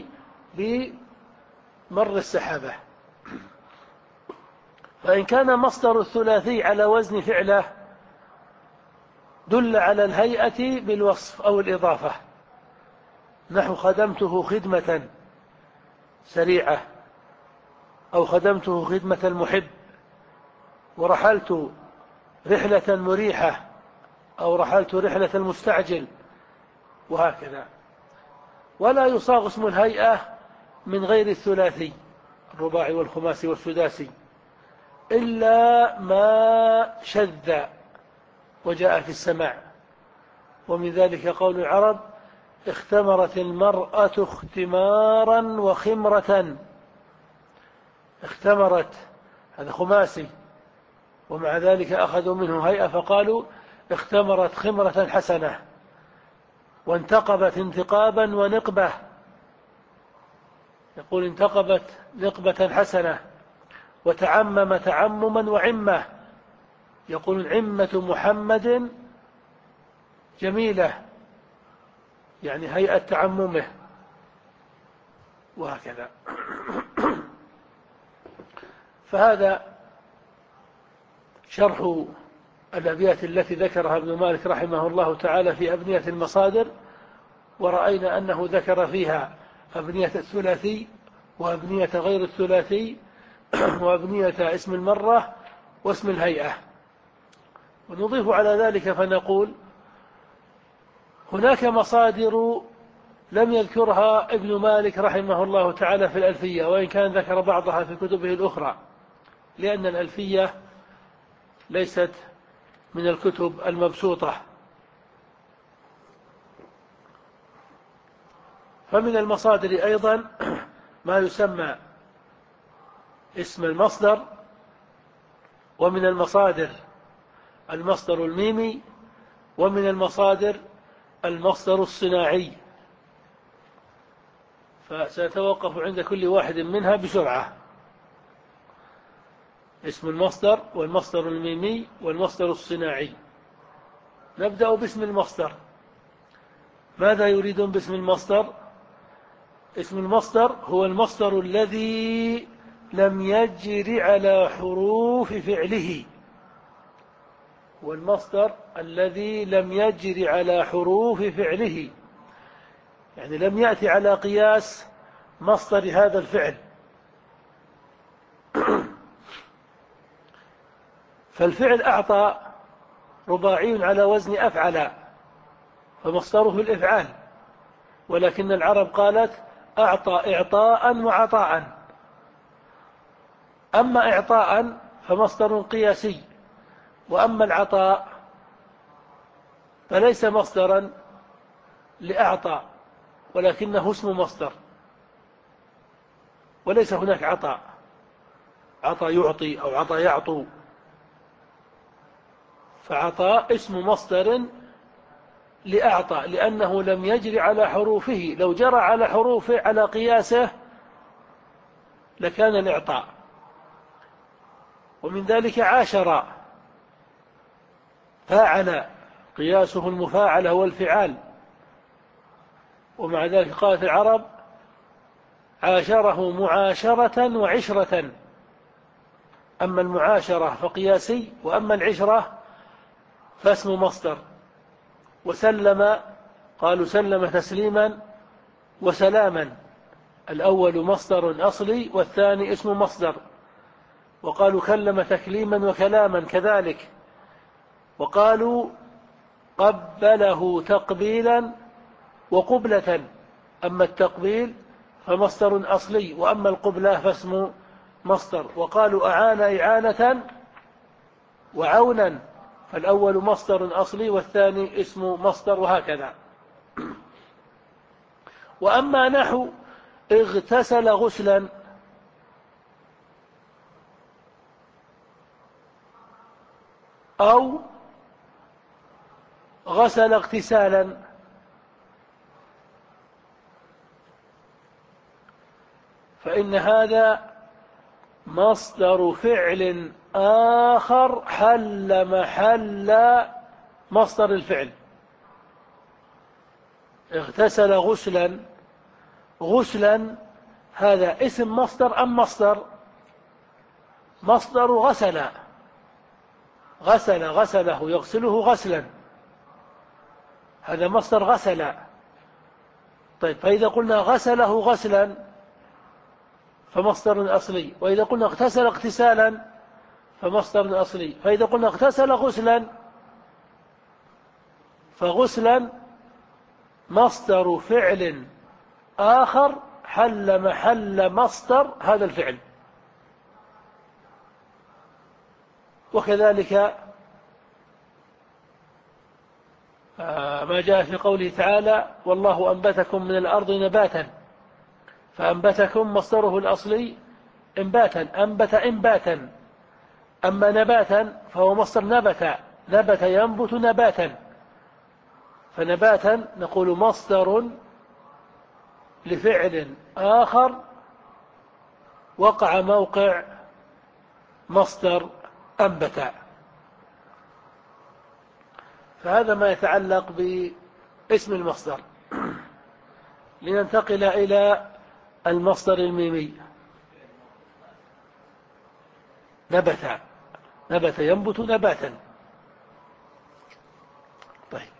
بمر السحابة. فإن كان مصدر الثلاثي على وزن فعله دل على الهيئة بالوصف أو الإضافة، نحو خدمته خدمة سريعة، أو خدمته خدمة المحب، ورحلت رحلة مريحة، أو رحلت رحلة المستعجل، وهكذا. ولا يصاغ اسم الهيئة من غير الثلاثي الرباعي والخماسي والسداسي إلا ما شذ وجاء في السماع. ومن ذلك قول العرب: اختمرت المرأة اختمارا وخمرة. اختمرت هذا خماسي، ومع ذلك أخذوا منه هيئة فقالوا اختمرت خمرة حسنة، وانتقبت انتقابا ونقبة. يقول انتقبت نقبة حسنة، وتعمم تعمما وعمة. يقول عمة محمد جميلة، يعني هيئة تعممه، وهكذا. فهذا شرح الأبيات التي ذكرها ابن مالك رحمه الله تعالى في أبنية المصادر. ورأينا أنه ذكر فيها أبنية الثلاثي وأبنية غير الثلاثي وأبنية اسم المرة واسم الهيئة. ونضيف على ذلك فنقول: هناك مصادر لم يذكرها ابن مالك رحمه الله تعالى في الألفية، وإن كان ذكر بعضها في كتبه الأخرى، لأن الألفية ليست من الكتب المبسوطة. فمن المصادر أيضا ما يسمى اسم المصدر، ومن المصادر المصدر الميمي، ومن المصادر المصدر الصناعي. فسأتوقف عند كل واحد منها بسرعة. اسم المصدر والمصدر الميمي والمصدر الصناعي. نبدأ باسم المصدر. ماذا يريدون باسم المصدر؟ اسم المصدر هو المصدر الذي لم يجر على حروف فعله، والمصدر الذي لم يجر على حروف فعله، يعني لم يأتي على قياس مصدر هذا الفعل. فالفعل أعطى رباعي على وزن أفعل، فمصدره الإفعال، ولكن العرب قالت أعطى إعطاء وعطاء. أما إعطاء فمصدر قياسي، وأما العطاء فليس مصدرا لأعطى، ولكنه اسم مصدر، وليس هناك عطاء، عطى يعطي أو عطى يعطو. فعطاء اسم مصدر لأعطى، لأنه لم يجري على حروفه. لو جرى على حروفه على قياسه لكان الإعطاء. ومن ذلك عاشر، فاعل، قياسه المفاعلة والفعال، ومع ذلك قالت العرب عاشره معاشرة وعشرة. أما المعاشرة فقياسي، وأما العشرة فاسم مصدر. وسلم، قالوا سلم تسليما وسلاما، الأول مصدر أصلي والثاني اسم مصدر. وقالوا كلم تكليما وكلاما كذلك. وقالوا قبله تقبيلا وقبلة، أما التقبيل فمصدر أصلي، وأما القبلة فاسم مصدر. وقالوا أعان إعانة وعونا، فالأول مصدر أصلي والثاني اسم مصدر، وهكذا. وأما نحو اغتسل غسلا، أو غسل اغتسالا، فإن هذا مصدر فعل آخر حل محل مصدر الفعل. اغتسل غسلا، غسلا هذا اسم مصدر أم مصدر؟ مصدر غسل، غسل غسله يغسله غسلا، هذا مصدر غسل. طيب، فإذا قلنا غسله غسلا فمصدر أصلي، وإذا قلنا اغتسل اغتسالا فمصدر أصلي، فإذا قلنا اغتسل غسلا فغسلا مصدر فعل آخر حل محل مصدر هذا الفعل. وكذلك ما جاء في قوله تعالى والله أنبتكم من الأرض نباتا، فأنبتكم مصدره الأصلي إنباتا، أنبت إنباتا. أما نباتا فهو مصدر نبت، نبت ينبت نباتا، فنباتا نقول مصدر لفعل آخر وقع موقع مصدر أنبت. فهذا ما يتعلق باسم المصدر. لننتقل إلى المصدر الميمي. نبت، نبت ينبت نباتا. طيب،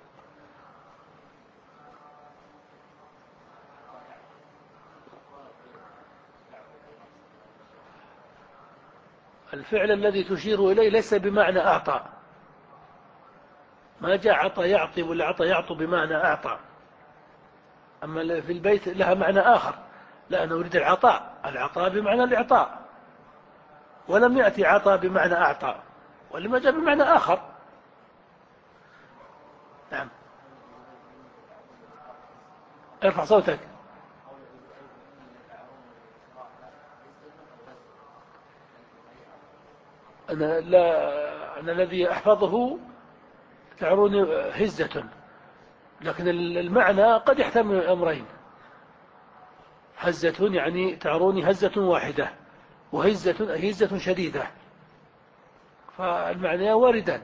الفعل الذي تشير إليه ليس بمعنى أعطى، ما جاء عطى يعطي ولا عطى يعطو بمعنى أعطى. أما في البيت لها معنى آخر، لا نريد العطاء، العطاء بمعنى الإعطاء، ولم يأتي عطى بمعنى أعطى، ولما جاء بمعنى آخر. نعم، ارفع صوتك. أنا لا أنا الذي أحفظه تعروني هزة، لكن المعنى قد يحتمل الأمرين. هزة يعني تعروني هزة واحدة، وهزة هزة شديدة، فالمعنى واردان.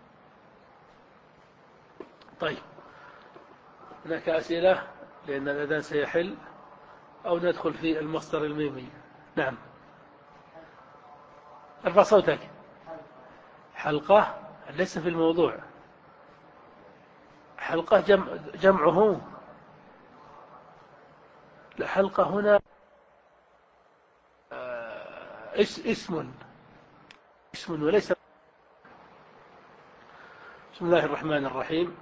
طيب، هناك أسئلة لأن الأذان سيحل، أو ندخل في المصدر الميمي؟ نعم، ارفع صوتك. حلقة ليس في الموضوع. حلقة جمع جمعه. الحلقة هنا اسم اسم وليس. بسم الله الرحمن الرحيم.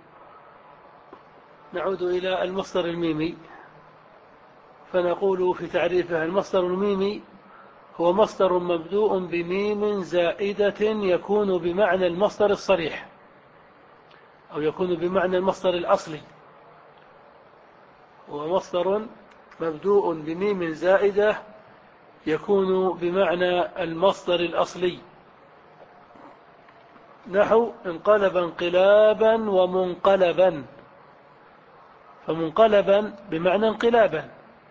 نعود إلى المصدر الميمي، فنقول في تعريفه: المصدر الميمي هو مصدر مبدوء بميم زائدة يكون بمعنى المصدر الصريح، أو يكون بمعنى المصدر الأصلي. هو مصدر مبدوء بميم زائدة يكون بمعنى المصدر الأصلي، نحو انقلب انقلابا ومنقلبا، فمنقلبا بمعنى انقلابا،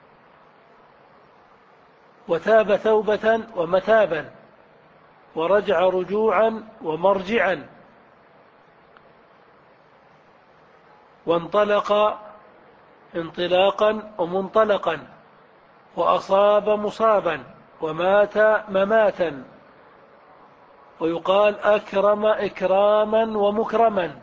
وتاب توبة ومتابا، ورجع رجوعا ومرجعا، وانطلق انطلاقا ومنطلقا، وأصاب مصابا، ومات مماتا، ويقال أكرم إكراما ومكرما.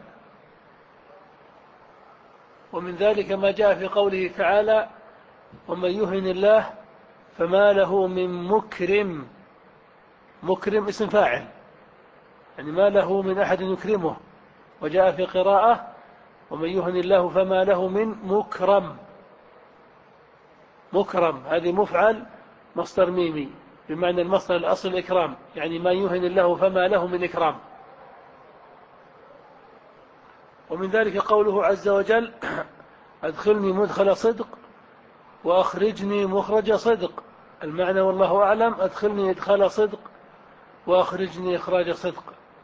ومن ذلك ما جاء في قوله تعالى: ومن يهن الله فما له من مكرم. مكرم اسم فاعل، يعني ما له من أحد يكرمه. وجاء في قراءة: ومن يهن الله فما له من مكرم. مكرم هذه مفعل مصدر ميمي بمعنى المصدر الأصل الإكرام، يعني ما يهن الله فما له من إكرام. ومن ذلك قوله عز وجل: أدخلني مدخل صدق وأخرجني مخرج صدق. المعنى والله أعلم: أدخلني إدخال صدق وأخرجني إخراج صدق.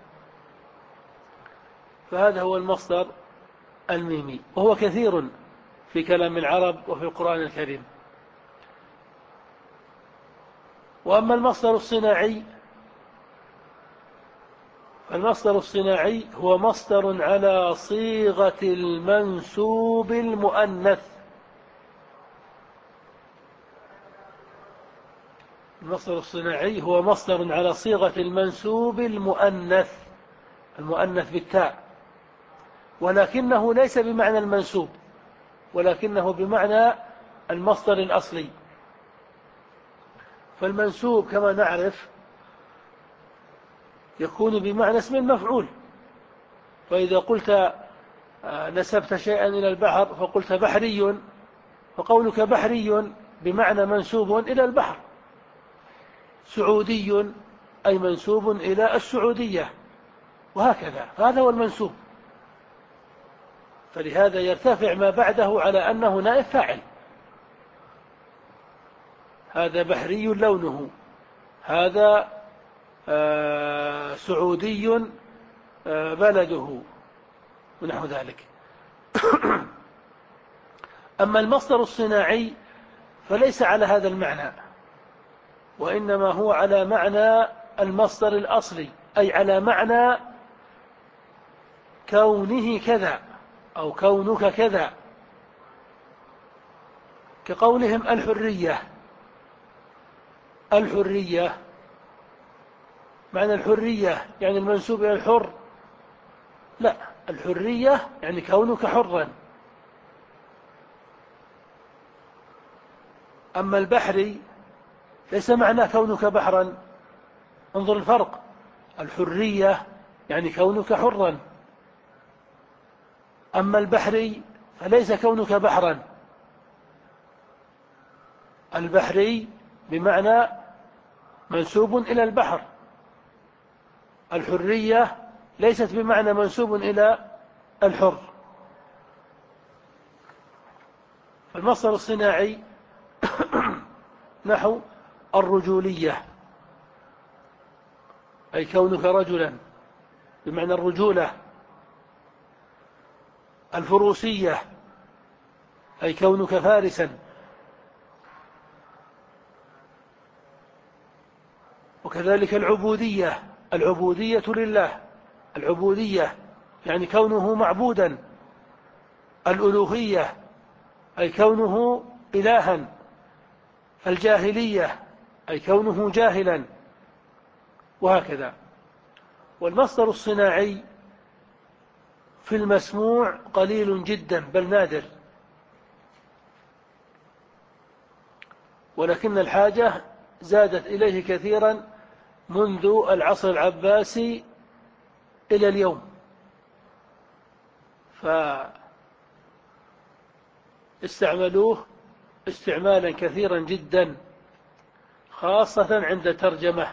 فهذا هو المصدر الميمي، وهو كثير في كلام العرب وفي القرآن الكريم. وأما المصدر الصناعي، المصدر الصناعي هو مصدر على صيغة المنسوب المؤنث. المصدر الصناعي هو مصدر على صيغة المنسوب المؤنث، المؤنث بالتاء، ولكنه ليس بمعنى المنسوب، ولكنه بمعنى المصدر الأصلي. فالمنسوب كما نعرف يكون بمعنى اسم المفعول، فإذا قلت نسبت شيئا إلى البحر فقلت بحري، فقولك بحري بمعنى منسوب إلى البحر. سعودي أي منسوب إلى السعودية، وهكذا، فهذا هو المنسوب. فلهذا يرتفع ما بعده على أنه نائب فاعل. هذا بحري لونه، هذا آه سعودي آه بلده، ونحو ذلك. أما المصدر الصناعي فليس على هذا المعنى، وإنما هو على معنى المصدر الأصلي، أي على معنى كونه كذا أو كونك كذا، كقولهم الحرية. الحرية معنى الحرية يعني المنسوب إلى الحر؟ لا، الحرية يعني كونك حرا. أما البحري ليس معنى كونك بحرا، انظر الفرق. الحرية يعني كونك حرا، أما البحري فليس كونك بحرا. البحري بمعنى منسوب إلى البحر، الحرية ليست بمعنى منسوب إلى الحر. المصدر الصناعي نحو الرجولية، أي كونك رجلا، بمعنى الرجولة. الفروسية أي كونك فارسا. وكذلك العبودية، العبودية لله، العبودية يعني كونه معبودا. الألوهية أي كونه إلها. الجاهلية أي كونه جاهلا، وهكذا. والمصدر الصناعي في المسموع قليل جدا بل نادر، ولكن الحاجة زادت إليه كثيرا منذ العصر العباسي إلى اليوم، فاستعملوه استعمالا كثيرا جدا، خاصة عند ترجمة.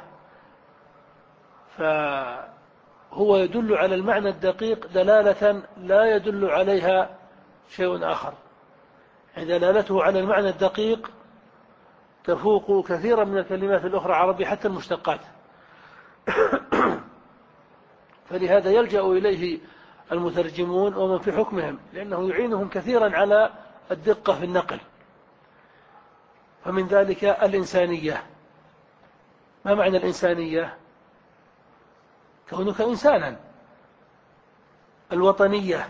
فهو يدل على المعنى الدقيق دلالة لا يدل عليها شيء آخر، دلالته على المعنى الدقيق تفوق كثيرا من الكلمات الأخرى العربية حتى المشتقات. فلهذا يلجأ إليه المترجمون ومن في حكمهم، لأنه يعينهم كثيرا على الدقة في النقل. فمن ذلك الإنسانية. ما معنى الإنسانية؟ كونك إنسانا. الوطنية،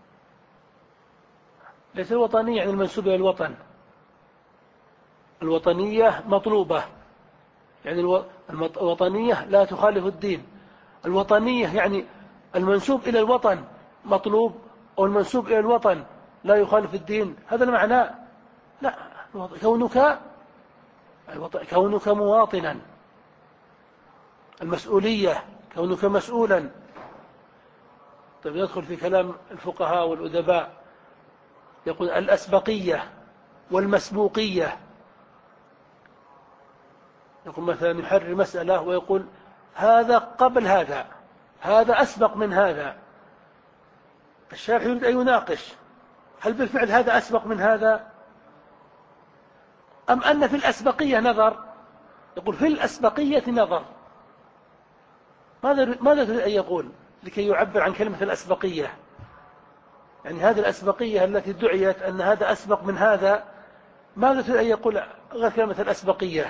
ليس الوطنية يعني المنسوب إلى الوطن، الوطنية مطلوبة، يعني الوطنية لا تخالف الدين. الوطنية يعني المنسوب إلى الوطن مطلوب، أو المنسوب إلى الوطن لا يخالف الدين، هذا المعنى. لا، كونك كونك مواطنا. المسؤولية كونك مسؤولا. طيب ندخل في كلام الفقهاء والأدباء، يقول الأسبقية والمسبوقية. يقول مثلا يحرر مسألة ويقول هذا قبل هذا، هذا أسبق من هذا. الشارح يريد أن يناقش هل بالفعل هذا أسبق من هذا، أم أن في الأسبقية نظر. يقول في الأسبقية نظر. ماذا ماذا تريد أن يقول لكي يعبر عن كلمة الأسبقية؟ يعني هذه الأسبقية التي دعيت أن هذا أسبق من هذا، ماذا تريد أن يقول غير كلمة الأسبقية؟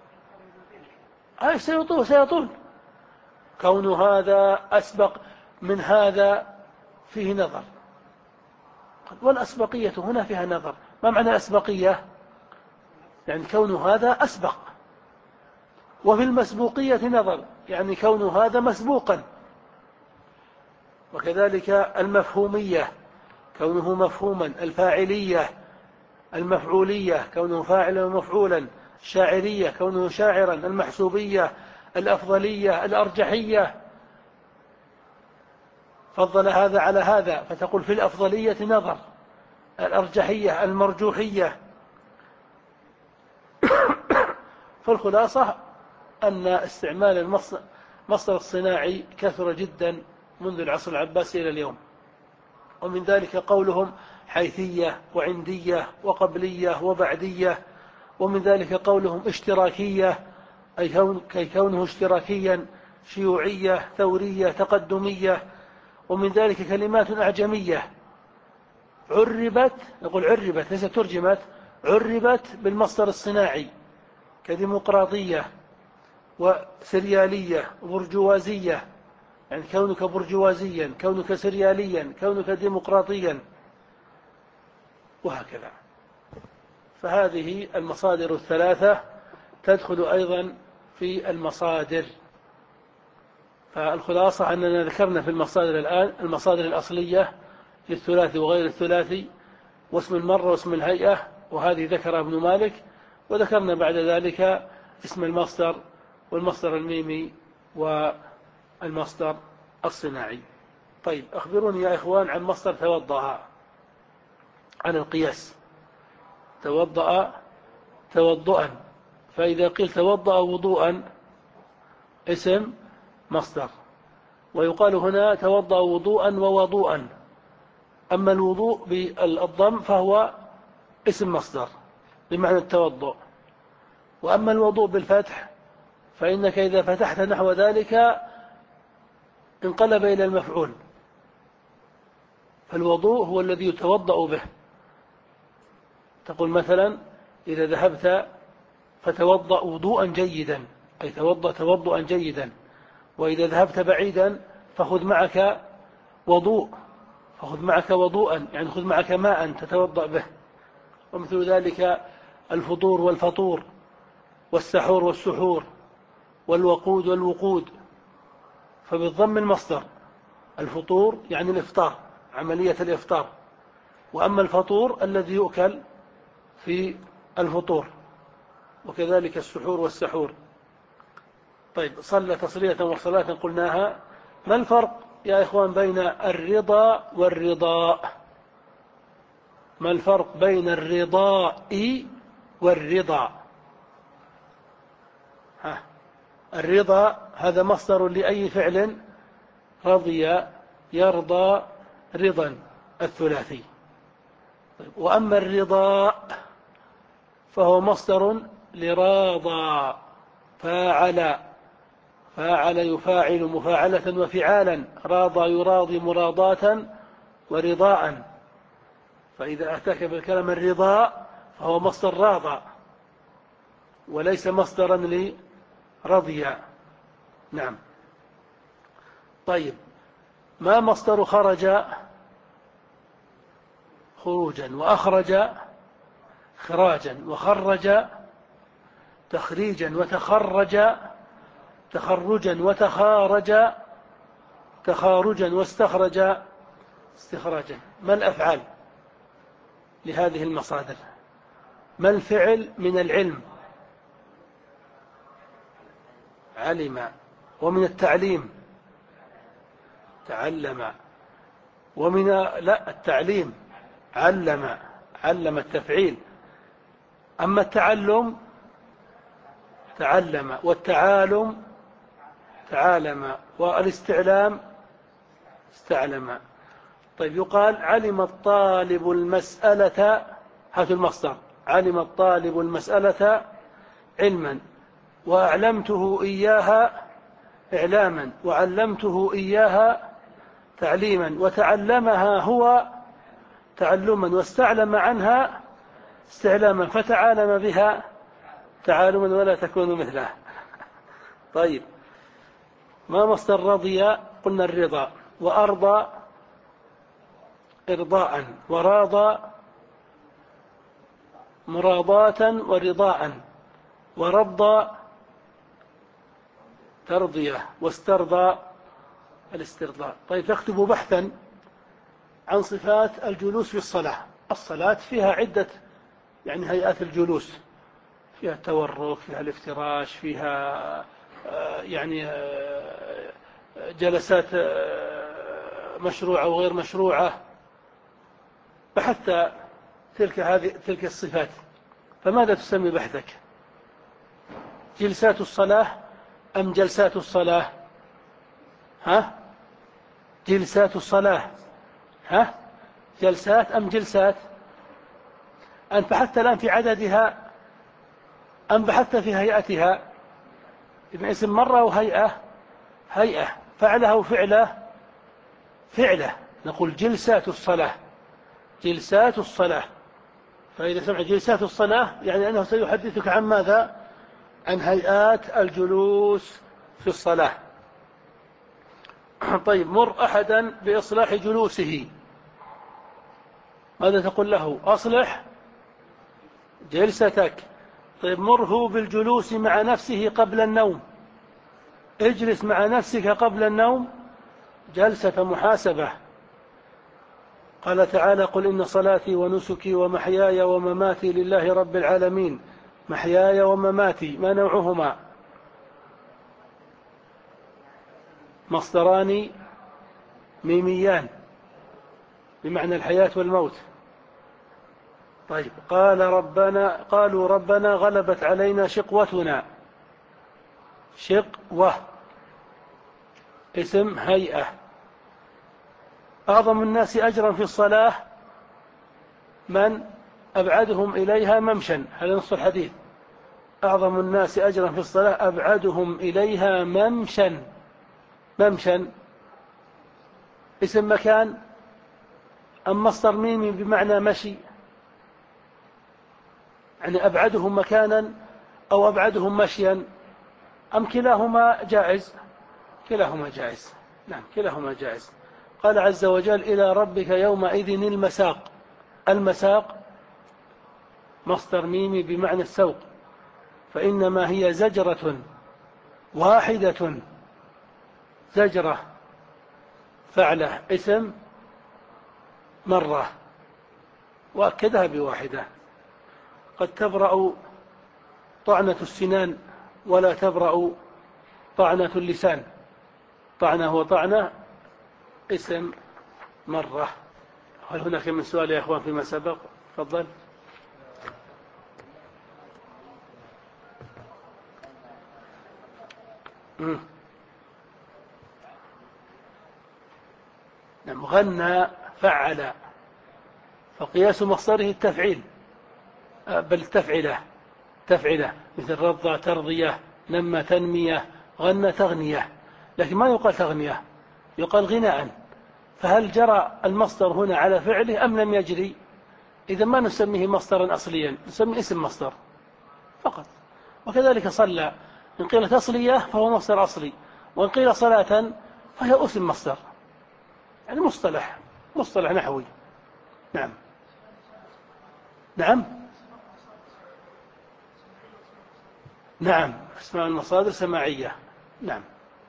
هاي سيطول سيطول كون هذا أسبق من هذا فيه نظر. والأسبقية هنا فيها نظر. ما معنى الأسبقية؟ يعني كون هذا أسبق. وفي المسبوقية نظر، يعني كون هذا مسبوقا. وكذلك المفهومية كونه مفهوما. الفاعلية المفعولية كونه فاعلا ومفعولا. الشاعرية كونه شاعرا. المحسوبية الأفضلية الأرجحية، فضل هذا على هذا فتقول في الأفضلية نظر. الأرجحية المرجوحية. فالخلاصة أن استعمال المصدر الصناعي كثر جدا منذ العصر العباسي إلى اليوم. ومن ذلك قولهم حيثية وعندية وقبلية وبعدية. ومن ذلك قولهم اشتراكية أي كون كي كونه اشتراكيا. شيوعية ثورية تقدمية. ومن ذلك كلمات أعجمية عربت، نقول عربت ليس ترجمت، عربت بالمصدر الصناعي، كديمقراطية وسريالية وبرجوازية، يعني كونك برجوازيا، كونك سرياليا، كونك ديمقراطيا، وهكذا. فهذه المصادر الثلاثة تدخل أيضا في المصادر. فالخلاصة أننا ذكرنا في المصادر الآن المصادر الأصلية للثلاثي وغير الثلاثي، واسم المرة واسم الهيئة، وهذه ذكر ابن مالك. وذكرنا بعد ذلك اسم المصدر والمصدر الميمي والمصدر الصناعي. طيب أخبروني يا إخوان عن مصدر توضأ، عن القياس. توضأ توضؤا، فإذا قيل توضأ وضوءا اسم مصدر. ويقال هنا توضأ وضوءا ووضوءا. أما الوضوء بالضم فهو اسم مصدر بمعنى التوضؤ. وأما الوضوء بالفتح فإنك إذا فتحت نحو ذلك انقلب إلى المفعول. فالوضوء هو الذي يتوضأ به. تقول مثلا إذا ذهبت فتوضأ وضوءا جيدا، أي توضأ توضؤا جيدا. وإذا ذهبت بعيدا فخذ معك وضوء، فخذ معك وضوءا، يعني خذ معك ماء تتوضأ به. ومثل ذلك الفطور والفطور، والسحور والسحور، والوقود والوقود. فبالضم المصدر. الفطور يعني الإفطار، عملية الإفطار. وأما الفطور الذي يؤكل في الفطور، وكذلك السحور والسحور. طيب، صلى تصلية وصلاة قلناها. ما الفرق يا إخوان بين الرضا والرضاء؟ ما الفرق بين الرضاء والرضا؟ ها. الرضا هذا مصدر لأي فعل رضي يرضى رضا، الثلاثي. طيب. وأما الرضاء فهو مصدر لراضى، فاعل، فاعل يفاعل مفاعلة وفعالا، راضى يراضي مراضاة ورضاء. فإذا أتاك بالكلام الرضاء فهو مصدر راضى وليس مصدرا لرضي. نعم. طيب، ما مصدر خرج؟ خروجا، وأخرج خراجا، وخرج تخريجا، وتخرج تخرجا، وتخارج تخارجا، واستخرج استخراجا. ما الأفعال لهذه المصادر؟ ما الفعل من العلم؟ علم. ومن التعليم تعلم. ومن لا التعليم علم، علم التفعيل. أما التعلم تعلم، والتعالم تعالم، والاستعلام استعلم. طيب، يقال علم الطالب المسألة، هذا المصدر، علم الطالب المسألة علما، وأعلمته إياها إعلاما، وعلمته إياها تعليما، وتعلمها هو تعلما، واستعلم عنها استعلاما، فتعالم بها تعالما ولا تكون مثله. طيب، ما مصدر رضي؟ قلنا الرضا. وأرضى إرضاء، وراضى مراضاة ورضاء، ورضى ترضية، واسترضى الاسترضاء. طيب، تكتب بحثا عن صفات الجلوس في الصلاة. الصلاة فيها عدة يعني هيئات الجلوس، فيها التورك، فيها الافتراش، فيها يعني جلسات مشروعة وغير مشروعة. بحثت تلك هذه تلك الصفات، فماذا تسمي بحثك؟ جلسات الصلاة أم جلسات الصلاة؟ ها؟ جلسات الصلاة. ها؟ جلسات أم جلسات؟ أنت بحثت الآن في عددها أم بحثت في هيئتها؟ إذن اسم مرة وهيئة هيئة، فعله وفعله فعله. نقول جلسات الصلاة، جلسات الصلاة. فإذا سمع جلسات الصلاة يعني أنه سيحدثك عن ماذا؟ عن هيئات الجلوس في الصلاة. طيب، مر أحدا بإصلاح جلوسه، ماذا تقول له؟ أصلح جلستك. طيب، مره بالجلوس مع نفسه قبل النوم، اجلس مع نفسك قبل النوم جلسة محاسبة. قال تعالى: قل إن صلاتي ونسكي ومحياي ومماتي لله رب العالمين. محياي ومماتي ما نوعهما؟ مصدران ميميان بمعنى الحياة والموت. طيب، قال ربنا قالوا ربنا غلبت علينا شقوتنا. شقوة اسم هيئة. أعظم الناس أجرا في الصلاة من أبعدهم إليها ممشا. هذا نص الحديث: أعظم الناس أجرا في الصلاة أبعدهم إليها ممشا. ممشا اسم مكان أم مصدر ميمي بمعنى مشي، يعني أبعدهم مكانا أو أبعدهم مشيا، أم كلاهما جائز؟ كلاهما جائز. نعم كلاهما جائز. قال عز وجل إلى ربك يومئذ المساق. المساق مصدر ميمي بمعنى السوق، فإنما هي زجرة واحدة، زجرة فعله اسم مرة، وأكدها بواحدة. قد تبرأ طعنة السنان ولا تبرأ طعنة اللسان. طعنة وطعنة اسم مرة. هل هناك من سؤال يا أخوان فيما سبق؟ تفضل. نعم غنى فعل، فقياس مصدره التفعيل، بل تفعله تفعله، مثل رضى ترضية، نمى تنمية، غنى تغنية. لكن ما يقال تغنية، يقال غناء. فهل جرى المصدر هنا على فعله أم لم يجري؟ إذا ما نسميه مصدرا أصليا، نسميه اسم مصدر فقط. وكذلك صلى، إن قيل تصلية فهو مصدر أصلي، وإن قيل صلاة فهي اسم مصدر، يعني مصطلح مصطلح نحوي. نعم نعم نعم اسماء المصادر سماعية. نعم.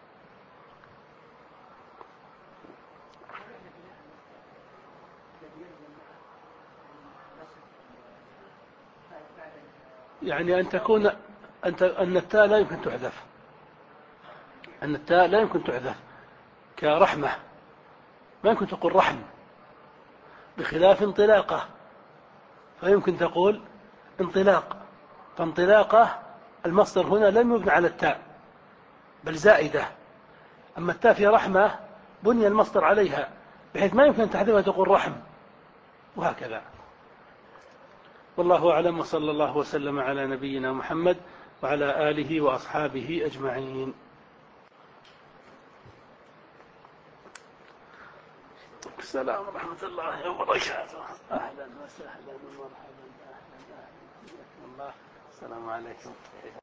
يعني أن تكون أنت أن التاء لا يمكن تحذف، أن التاء لا يمكن تحذف، كرحمة ما يمكن تقول رحم، بخلاف انطلاقة فيمكن تقول انطلاق. فانطلاقة المصدر هنا لم يبنى على التاء بل زائدة، أما التاء في رحمة بني المصدر عليها بحيث ما يمكن تحذفها تقول رحم، وهكذا. والله أعلم، وصلى الله وسلم على نبينا محمد وعلى آله وأصحابه أجمعين. السلام ورحمة الله وبركاته. أهلا وسهلا ومرحبا. أهلا أهلا. الله. السلام عليكم.